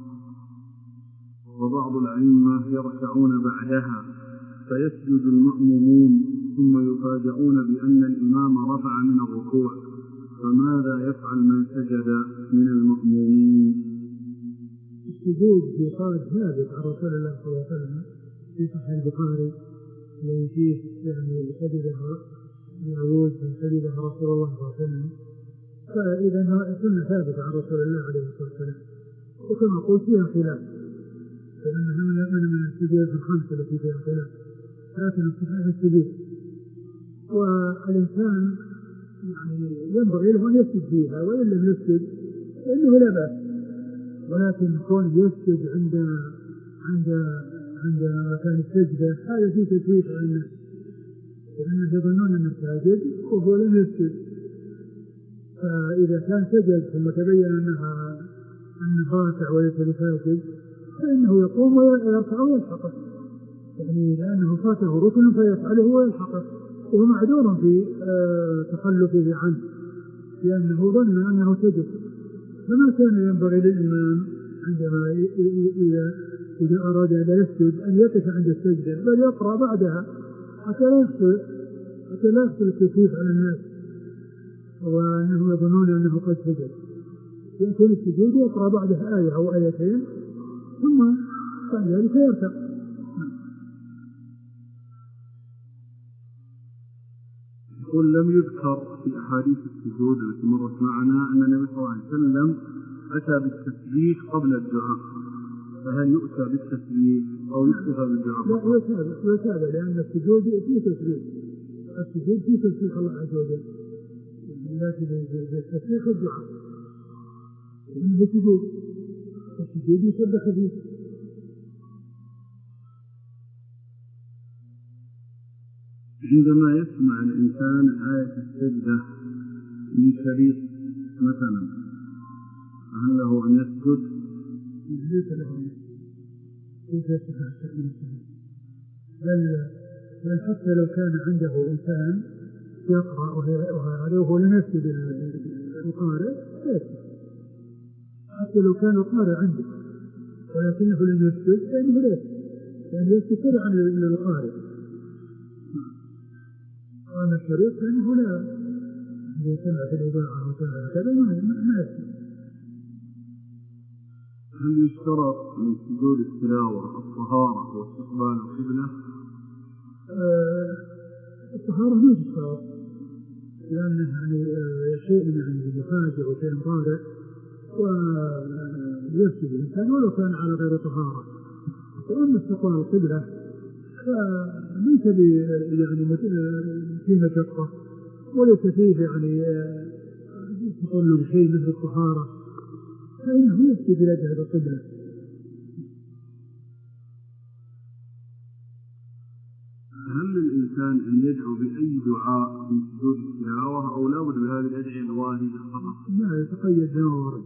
وبعض الأئمة يركعون بعدها فيسجد المأمومون ثم يفاجؤون بأن الإمام رفع من الركوع، فماذا يفعل من سجد من المأمومين؟ السجود في قال ثابت عن رسول الله صلى الله عليه وسلم في صحيح البخاري الذي فيه يعني سجدها يعود من سجدها رسول الله صلى الله عليه وسلم، فإذا سنة ثابتة عن رسول الله عليه الصلاة والسلام. وكما قلت فيها خلاف، لأنها من من السجود الخمسة التي فيها خلاف، لكن الصحيح السجود. والإنسان يعني ينبغي له أن يسجد فيها، وإن لم يسجد فإنه لا بأس، ولكن كون يسجد عند عند عند مكان السجدة هذا فيه تشويش على الناس، لأنهم يظنون أنه ساجد وهو لم يسجد. فإذا كان سجد ثم تبين أنها أنه راكع وليس بساجد فإنه يقوم ويرفع ويلحقه، يعني لأنه فاته ركن فيفعله ويلحقه، وهو معذور في تخلفه عنه لأنه ظن أنه سجد. فما كان ينبغي للإمام عندما إذا إذا أراد أن يسجد أن يقف عند السجدة، بل يقرأ بعدها حتى لا يحصل حتى لا يحصل التكليف على الناس وأنهم يظنون أنه قد سجد. يمكن السجود يقرأ بعدها آية أو آيتين ثم بعد ذلك يرتق. يقول: لم يذكر في أحاديث السجود التي مرت معنا أن النبي صلى الله عليه وسلم أتى بالتسبيح قبل الدعاء، فهل يؤتى بالتسبيح أو يكتفى بالدعاء؟ لا، يتابع يتابع لأن السجود فيه تسبيح، السجود فيه تسبيح الله عز وجل، لكن بالتسبيح الدعاء لأنه سجود، السجود يسبح فيه. عندما يسمع الإنسان آية السجدة من شريط مثلا فهل له أن يسجد؟ ليس له أن يسجد، بل بل حتى لو كان عنده إنسان يقرأ وهو لم يسجد القارئ حتى لو كان القارئ عنده ولكنه لم يسجد فإنه لا يسجد، يعني يسجد تبعا للقارئ. وأنا الشريط فإنه لا إذا سمع في الإذاعة وسمع كذا ما يسجد. هل يشترط من سجود التلاوة الطهارة واستقبال القبلة؟ آه الطهارة ما تشترط، لأنه يعني آه شيء يعني مفاجئ وشيء طارئ ويسجد الإنسان ولو كان على غير طهارة. وأما استقبال القبلة فليس يعني فيه مشقة وليس فيه يعني تطلب شيء مثل الطهارة، فإنه يسجد إلى جهة القبلة. هل للإنسان أن يدعو بأي دعاء في سجود التلاوة أو لا بد بهذه الأدعية الواردة فقط؟ لا، يتقيد بما ورد.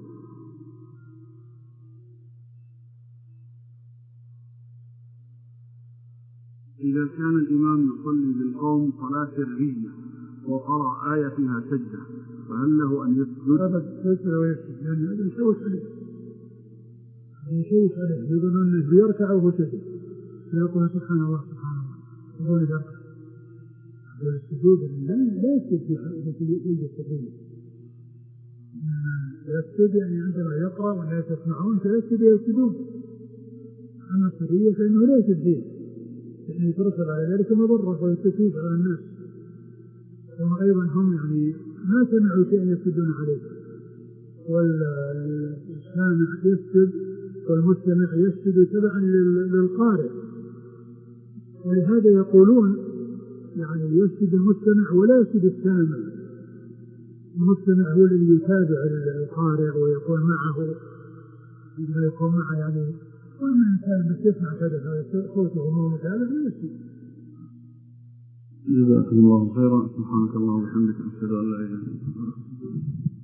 إذا كان الإمام يصلي بالقوم صلاة سرية وقرأ آية فيها سجدة فهل له أن يسجد؟ يسجد ويسجد لأن هذا يشوش عليه يشوش عليه يظن أنه بيركع وهو سجد فيقول سبحان الله سبحان الله يقول يركع يقول السجود لا يسجد في السجود يسجد يعني عندما يقرأ ولا تسمعون فيسجد ويسجدون أما السرية فإنه لا يسجد يعني يترتب على ذلك مضرة ويستفيد على الناس وأيضا هم يعني ما سمعوا شيئا يسجدون عليه والسامع يسجد والمستمع يسجد تبعا للقارئ ولهذا يقولون يعني يسجد المستمع ولا يسجد السامع المستمع هو الذي يتابع القارئ ويكون معه ويكون معه يعني كل إنسان بس يسمع كذا صوته ومومه هذا لا يسجد. جزاكم الله خيرا. سبحانك اللهم وبحمدك أشهد أن لا إله إلا أنت.